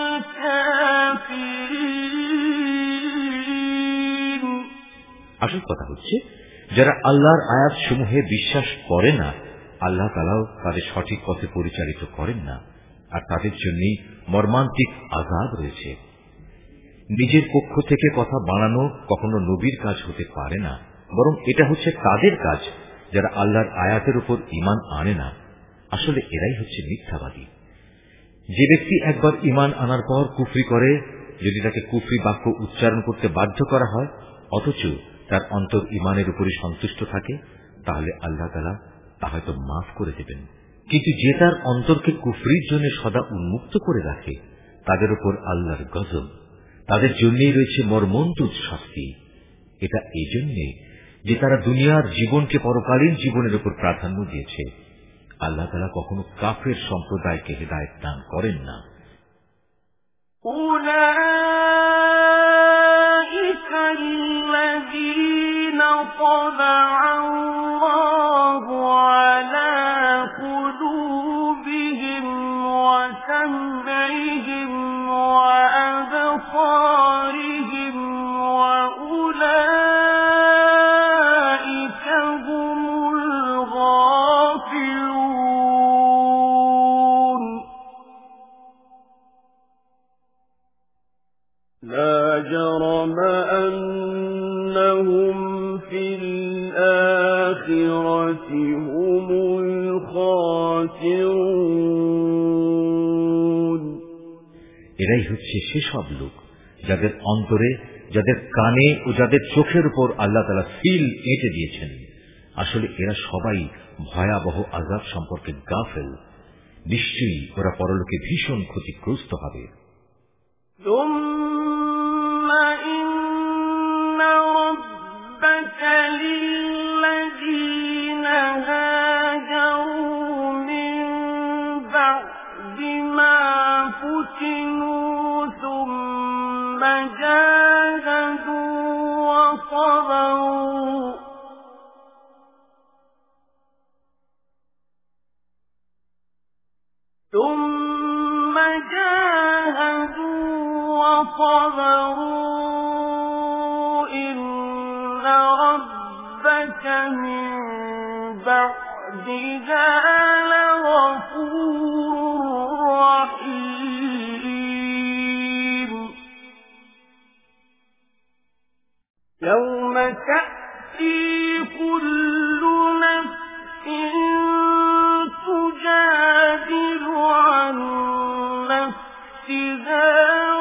الكافرين। আসল কথা হচ্ছে যারা আল্লাহর আয়াত সমূহে বিশ্বাস করে না, আল্লাহ তাআলাও তাদের সঠিক পথে পরিচালিত করেন না, আর তাদের জন্য মর্মান্তিক আযাব রয়েছে। নিজের পক্ষ থেকে কথা বানানো কখনো নবীর কাজ হতে পারে না, বরং এটা হচ্ছে তাদের কাজ যারা আল্লাহর আয়াতের উপর ঈমান আনে না। আসলে এরাই হচ্ছে মিথ্যাবাদী। যে ব্যক্তি একবার ঈমান আনার পর কুফরি করে, যদি তাকে কুফরি বাক্য উচ্চারণ করতে বাধ্য করা হয় অথচ তার অন্তর ঈমানের উপরই সন্তুষ্ট থাকে, তাহলে আল্লাহ তাআলা তা হয়তো মাফ করে দেবেন। কিন্তু যে তার অন্তরকে কুফরির জন্য সদা উন্মুক্ত করে রাখে, তাদের উপর আল্লাহর গজব, তাদের জন্যই রয়েছে মর্মন্তুদ শাস্তি। এটা এই জন্যে যে তারা দুনিয়ার জীবনকে পরকালীন জীবনের উপর প্রাধান্য দিয়েছে। আল্লাহ তাআলা কখনো কাফের সম্প্রদায়কে হিদায়াত দান করেন না। أولئك الذين طبع الله على قلوبهم وسمعهم وأبصارهم وأولئك هم الغافلون لا جرم أنهم في الآخرة هم الخاسرون এরাই হচ্ছে সেসব লোক যাদের অন্তরে, যাদের কানে ও যাদের চোখের উপর আল্লাহ তাআলা সিল এঁটে দিয়েছেন। আসলে এরা সবাই ভয়াবহ আযাব সম্পর্কে গাফেল। নিশ্চয়ই ওরা পরলোকে ভীষণ ক্ষতিগ্রস্ত হবে। ثم إن ربك للذين هاجروا من بعد ما فتنوا ثم جاهدوا وصبروا ثم جاهدوا وصبروا إن ربك من بعدها لغفور رحيم يوم تأتي كل نفس تجادل عن نفسها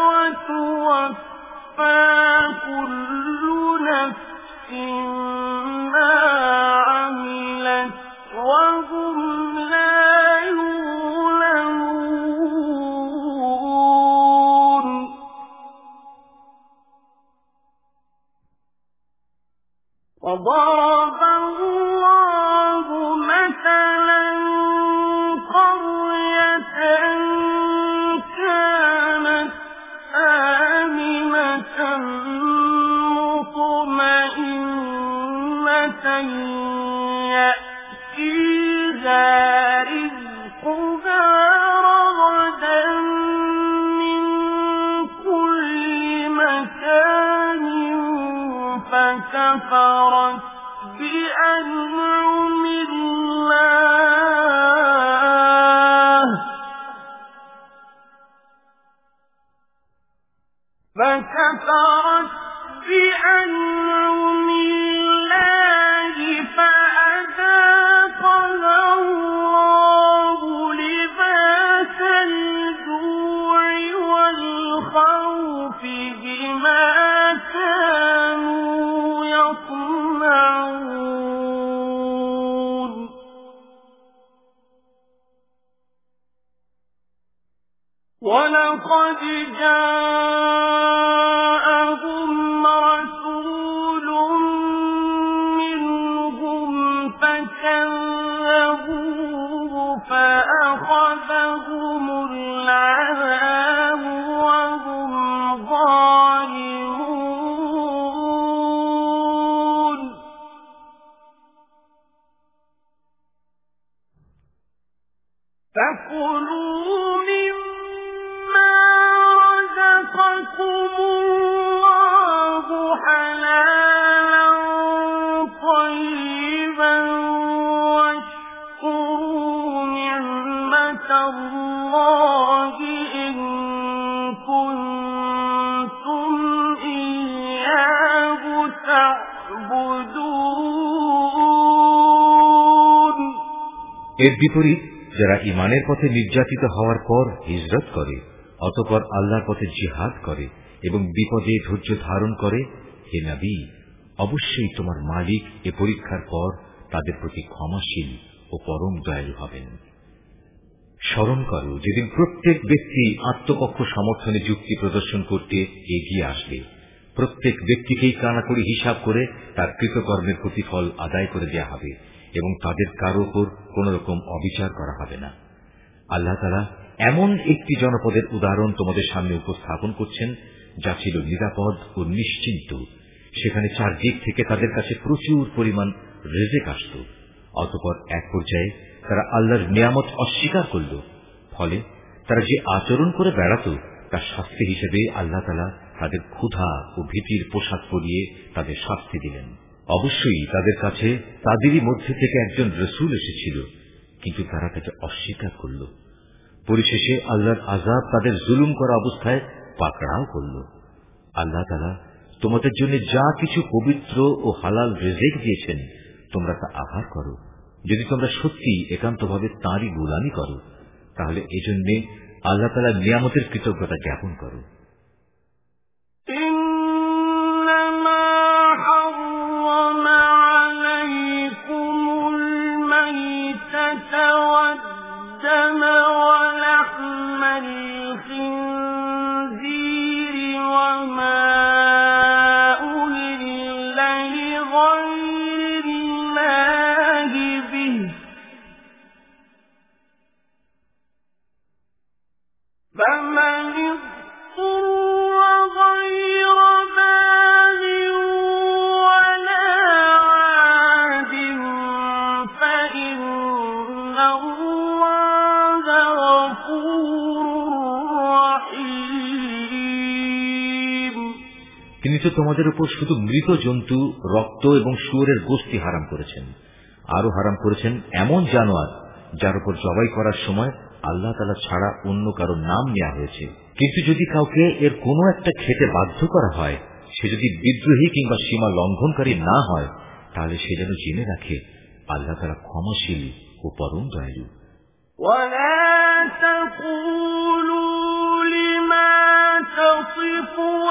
وتوفى كل نفس ما عملت وهم لا يظلمون وضرب الله مثلا قرية كانت آمنة مطمئنة يأتيها رزقها رغدا من كل مكان فكفرت بأنعم الله فكفرت بأنعم الله فأذاقها الله لباس الجوع والخوف وَلَقَدْ جَاءَهُمْ رَسُولٌ مِّنْهُمْ فَكَذَّبُوهُ فَأَخَذَهُمُ الْعَذَابُ وَهُمْ ظَالِمُونَ فَكُلُوا مِمَّا رَزَقَكُمُ اللَّهُ حَلَالًا طَيِّبًا وَاشْكُرُوا نِعْمَةَ اللَّهِ إِن كُنتُمْ إِيَّاهُ تَعْبُدُونَ। এর বিপরীত যারা ঈমানের পথে নির্যাতিত হওয়ার পর হিজরত করে, অতঃপর আল্লাহর পথে জিহাদ করে এবং বিপদে ধৈর্য ধারণ করে, হে নবী, অবশ্যই তোমার মালিক এ পরীক্ষার পর তাদের প্রতি ক্ষমাশীল ও পরম দয়ালু হবেন। স্মরণ করো যেদিন প্রত্যেক ব্যক্তি আত্মপক্ষ সমর্থনে যুক্তি প্রদর্শন করতে এগিয়ে আসবে। প্রত্যেক ব্যক্তিকেই কানাকড়ি হিসাব করে তার কৃতকর্মের প্রতিফল আদায় করে দেয়া হবে এবং তাদের কারো উপর কোন রকম অবিচার করা হবে না। আল্লাহ তাআলা এমন একটি জনপদের উদাহরণ তোমাদের সামনে উপস্থাপন করছেন যা ছিল নিরাপদ ও নিশ্চিন্ত। সেখানে চারদিক থেকে তাদের কাছে প্রচুর পরিমাণ রিজিক আসত। অতঃপর এক পর্যায়ে তারা আল্লাহর নিয়ামত অস্বীকার করল। ফলে তারা যে আচরণ করে বেড়াত তার শাস্তি হিসেবে আল্লাহ তাআলা তাদের ক্ষুধা ও ভীতির পোশাক পরিয়ে তাদের শাস্তি দিলেন। অবশ্যই তাদের কাছে তাদেরই মধ্যে থেকে একজন রাসূল এসেছিল, কিন্তু তারা তাকে অস্বীকার করল। পরিশেষে আল্লাহর আযাব তাদের জুলুম করা অবস্থায় পাকড়াও করল। আল্লাহ তাআলা তোমাদের জন্য যা কিছু পবিত্র ও হালাল রিজিক দিয়েছেন তোমরা তা আহার করো। যদি তোমরা সত্যি একান্তভাবে তাঁরই গোলামি করো, তাহলে এজন্য আল্লাহ তাআলার নিয়ামতের কৃতজ্ঞতা জ্ঞাপন করো। والدم ولحم الخنزير وما أهل لغير الله به فمن اضطر غير باغ ولا عاد فإن الله غفور رحيم। তিনি তো তোমাদের উপর শুধু মৃত জন্তু, রক্ত এবং শুয়োরের গোশত হারাম করেছেন। আরো হারাম করেছেন এমন জানোয়ার যার উপর জবাই করার সময় আল্লাহ তাআলা ছাড়া অন্য কারো নাম নেওয়া হয়েছে। কিন্তু যদি কাউকে এর কোনো একটা খেতে বাধ্য করা হয়, সে যদি বিদ্রোহী কিংবা সীমা লঙ্ঘনকারী না হয়, তাহলে সে যেন জেনে রাখে আল্লাহ তাআলা ক্ষমাশীল ও পরম দয়ালু। ولا تقولوا لما تصف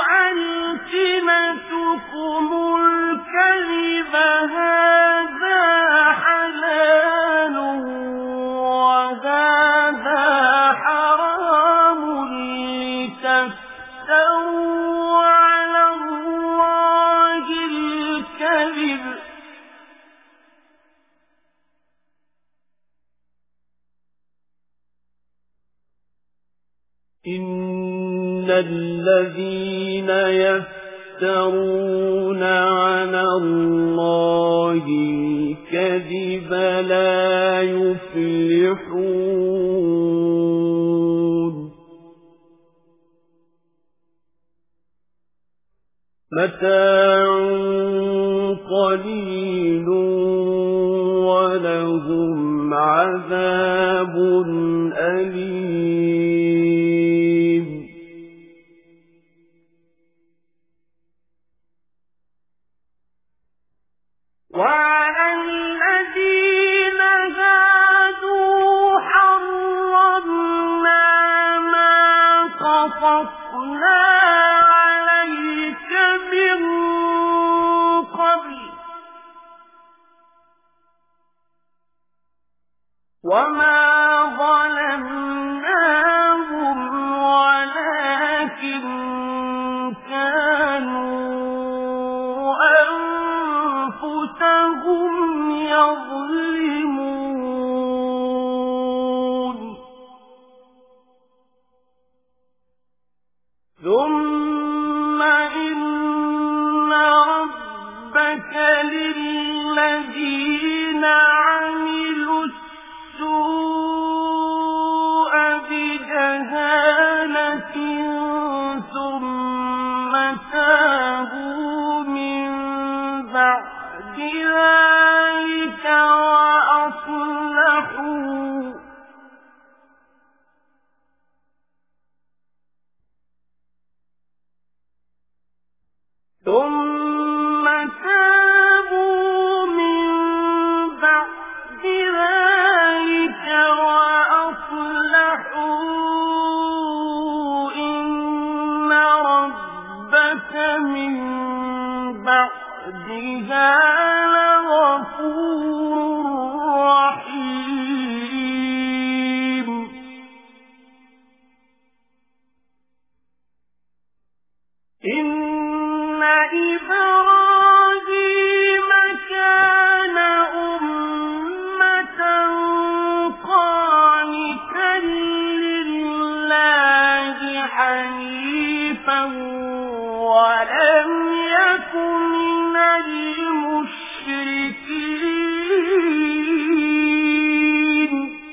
ألسنتكم الكذب هذا حلال وهذا حرام لتفتروا على الله الكذب إن الذين يفترون على الله الكذب لا يفلحون متاع قليل ولهم عذاب أليم وعلى الذين هادوا حرمنا ما قصصنا عليك من قبل وما ظلمناهم أنفسهم يظلمون ثم إن ربك للذين عملوا السوء بجهالة ثم تابوا من بعد ذلك وأصلحوا ثم تابوا من بعد ذلك وأصلحوا إن ربك من بعدها لغفور رحيم إن إبراهيم كان أمة قانتا لله حنيفا ولم يك من المشركين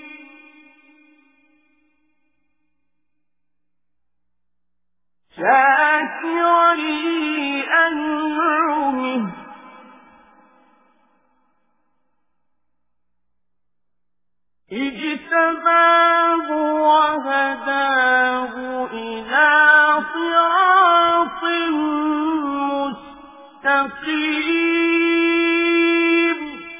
شاكرا لأنعمه اجتباه وهداه إلى صراط مستقيم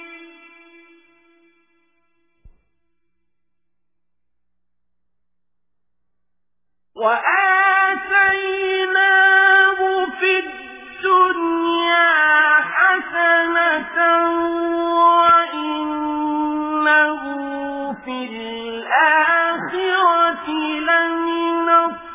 وآتيناه في الدنيا حسنة وإنه في الآخرة لمن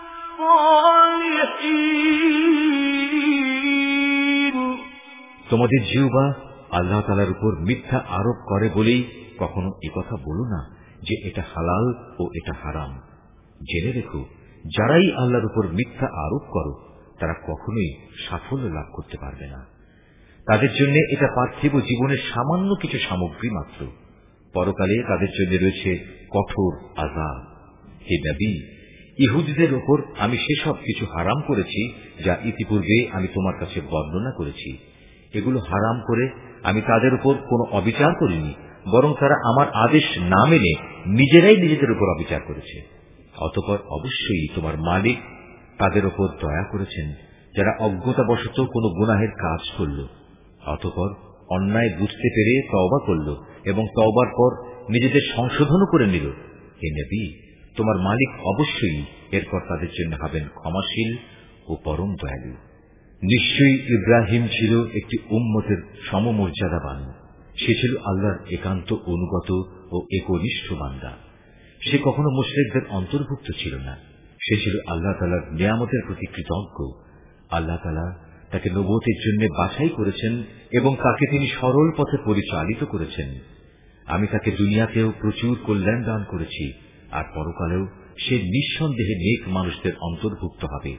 الصالحين তোমাদের জিহ্বা আল্লাহ তাআলার উপর মিথ্যা আরোপ করে বলেই কখনো একথা বলো না যে এটা হালাল ও এটা হারাম। জেনে রেখো, যারাই আল্লাহর উপর মিথ্যা আরোপ করো তারা কখনোই সাফল্য লাভ করতে পারবে না। তাদের জন্য এটা পার্থিব জীবনের সামান্য কিছু সামগ্রী মাত্র, পরকালে তাদের জন্য রয়েছে কঠোর আযাব। হে নবী, ইহুদিদের উপর আমি সেসব কিছু হারাম করেছি যা ইতিপূর্বে আমি তোমার কাছে বর্ণনা করেছি। এগুলো হারাম করে আমি তাদের উপর কোনো অবিচার করিনি, বরং তারা আমার আদেশ না মেনে নিজেরাই নিজেদের উপর অবিচার করেছে। অতঃপর অবশ্যই তোমার মালিক তাদের উপর দয়া করেছেন যারা অজ্ঞতাবশত কোনো গুনাহের কাজ করল, অতঃপর অন্যায় বুঝতে পেরে তওবা করল এবং তওবার পর নিজেদের সংশোধনও করে নিল। হে নবী, তোমার মালিক অবশ্যই এরপর তাদের জন্য হবেন ক্ষমাশীল ও পরম দয়ালু। নিশ্চয়ই ইব্রাহিম ছিল একটি উম্মতের সমমর্যাদাবান। সে ছিল আল্লাহর একান্ত অনুগত ও একনিষ্ঠ বান্দা। সে কখনো মুশরিকদের অন্তর্ভুক্ত ছিল না। সে ছিল আল্লাহ তাআলার নিয়ামতের প্রতি কৃতজ্ঞ। আল্লাহ তাআলা তাকে নবুয়তের জন্য বাছাই করেছেন এবং তাকে তিনি সরল পথে পরিচালিত করেছেন। আমি তাকে দুনিয়াতেও প্রচুর কল্যাণ দান করেছি, আর পরকালেও সে নিঃসন্দেহে নেক মানুষদের অন্তর্ভুক্ত হবে।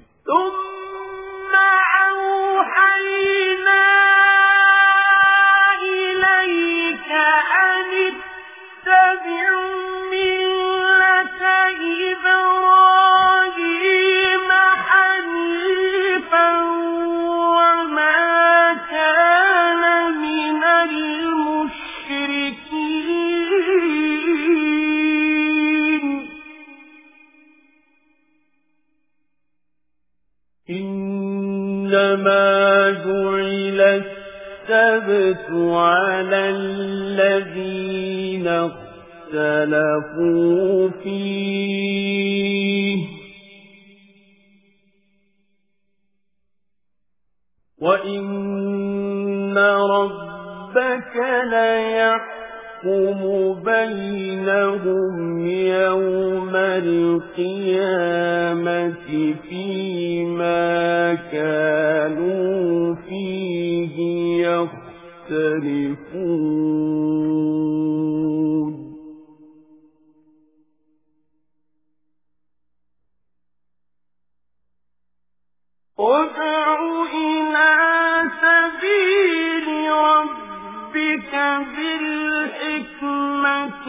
إنما جعل السبت على الذين اختلفوا فيه وإن ربك ليحكم بينهم يوم القيامة فيما كانوا فيه يختلفون يختلفون ادع إلى سبيل ربك بالحكمة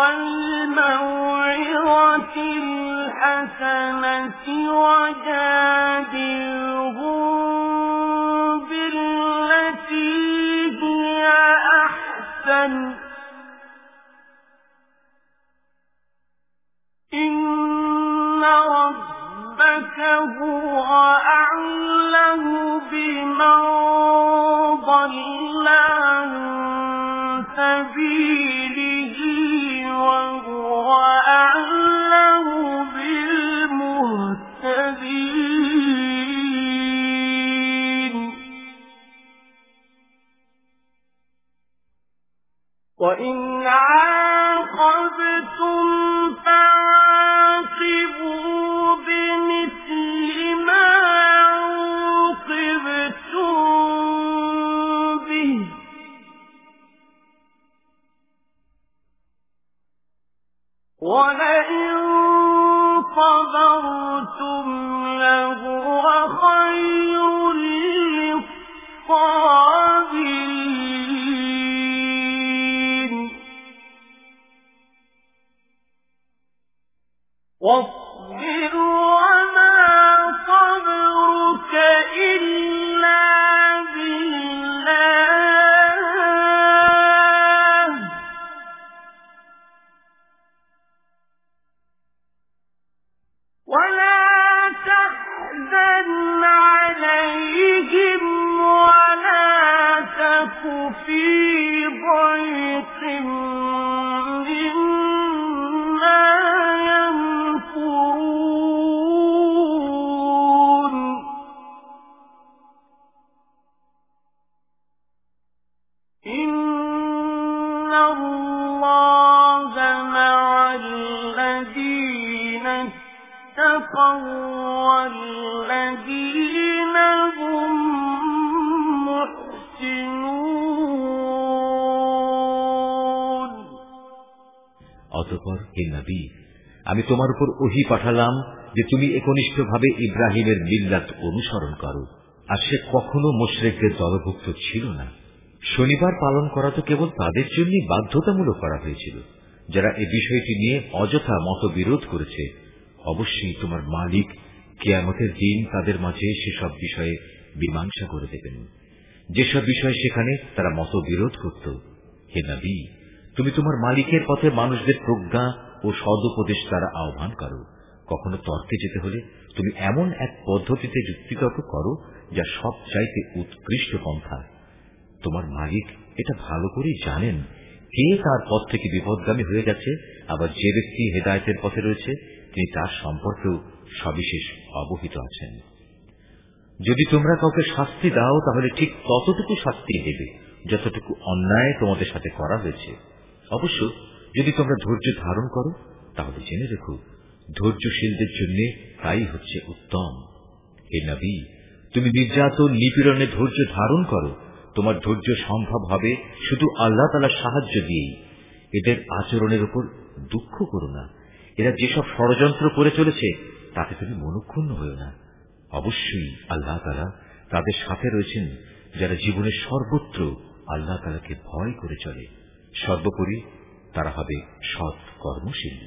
والموعظة الحسنة وجادلهم بالتي هي أحسن إن ربك هو أعلم بمن ضل عن سبيله وهو أعلم بالمهتدين وإن عاقبتم فعاقبوا بمثل ما عوقبتم به ولئن صبرتم لهو خير للصابرين واصبر وما صبرك إلا بالله ولا تحزن عليهم ولا تك في ضيق مما يمكرون إن الله مع الذين اتقوا والذين هم محسنون অতঃপর হে নবী, আমি তোমার উপর ওহী পাঠালাম যে তুমি একনিষ্ঠভাবে ইব্রাহিমের মিল্লাত অনুসরণ করো। আর সে কখনো মুশরিকদের দলভুক্ত ছিল না। শনিবার পালন করা তো কেবল তাদের জন্যই বাধ্যতামূলক করা হয়েছিল যারা এই বিষয়টি নিয়ে অযথা মতবিরোধ করেছে। অবশ্যই তোমার মালিক কিয়ামতের দিন তাদের মাঝে সেসব বিষয়ে মীমাংসা করে দেবেন, যেসব বিষয় সেখানে তারা মতবিরোধ করত। হে নবী, তুমি তোমার মালিকের পথে মানুষদের প্রজ্ঞা ও সদুপদেশ দ্বারা আহ্বান করো। কখনো তর্কে যেতে হলে তুমি এমন এক পদ্ধতিতে যুক্তিতর্ক করো যা সব চাইতে উৎকৃষ্ট পন্থা। তোমার মালিক এটা ভালো করেই জানেন কে তার পথ থেকে বিপদগামী হয়ে গেছে, আবার যে ব্যক্তি হেদায়েতের পথে রয়েছে তিনি তার সম্পর্কেও সবিশেষ অবহিত আছেন। যদি তোমরা কাউকে শাস্তি দাও তাহলে ঠিক ততটুকু শাস্তি দেবে যতটুকু অন্যায় তোমাদের সাথে করা হয়েছে। অবশ্য যদি তোমরা ধৈর্য ধারণ করো তাহলে জেনে রেখো ধৈর্যশীলদের জন্য তাই হচ্ছে উত্তম। হে নবী, তুমি নির্যাতন নিপীড়নে ধৈর্য ধারণ করো। তোমার ধৈর্য সম্ভব হবে শুধু আল্লাহ তাআলার সাহায্য দিয়েই। এদের আচরণের উপর দুঃখ করো না। এরা যেসব ষড়যন্ত্র করে চলেছে তাতে তুমি মনক্ষুণ্ণ হও না। অবশ্যই আল্লাহ তাআলা তাদের সাথে রয়েছেন যারা জীবনের সর্বত্র আল্লাহ তাআলাকে ভয় করে চলে। সর্বোপরি তারা হবে সৎ কর্মশীল।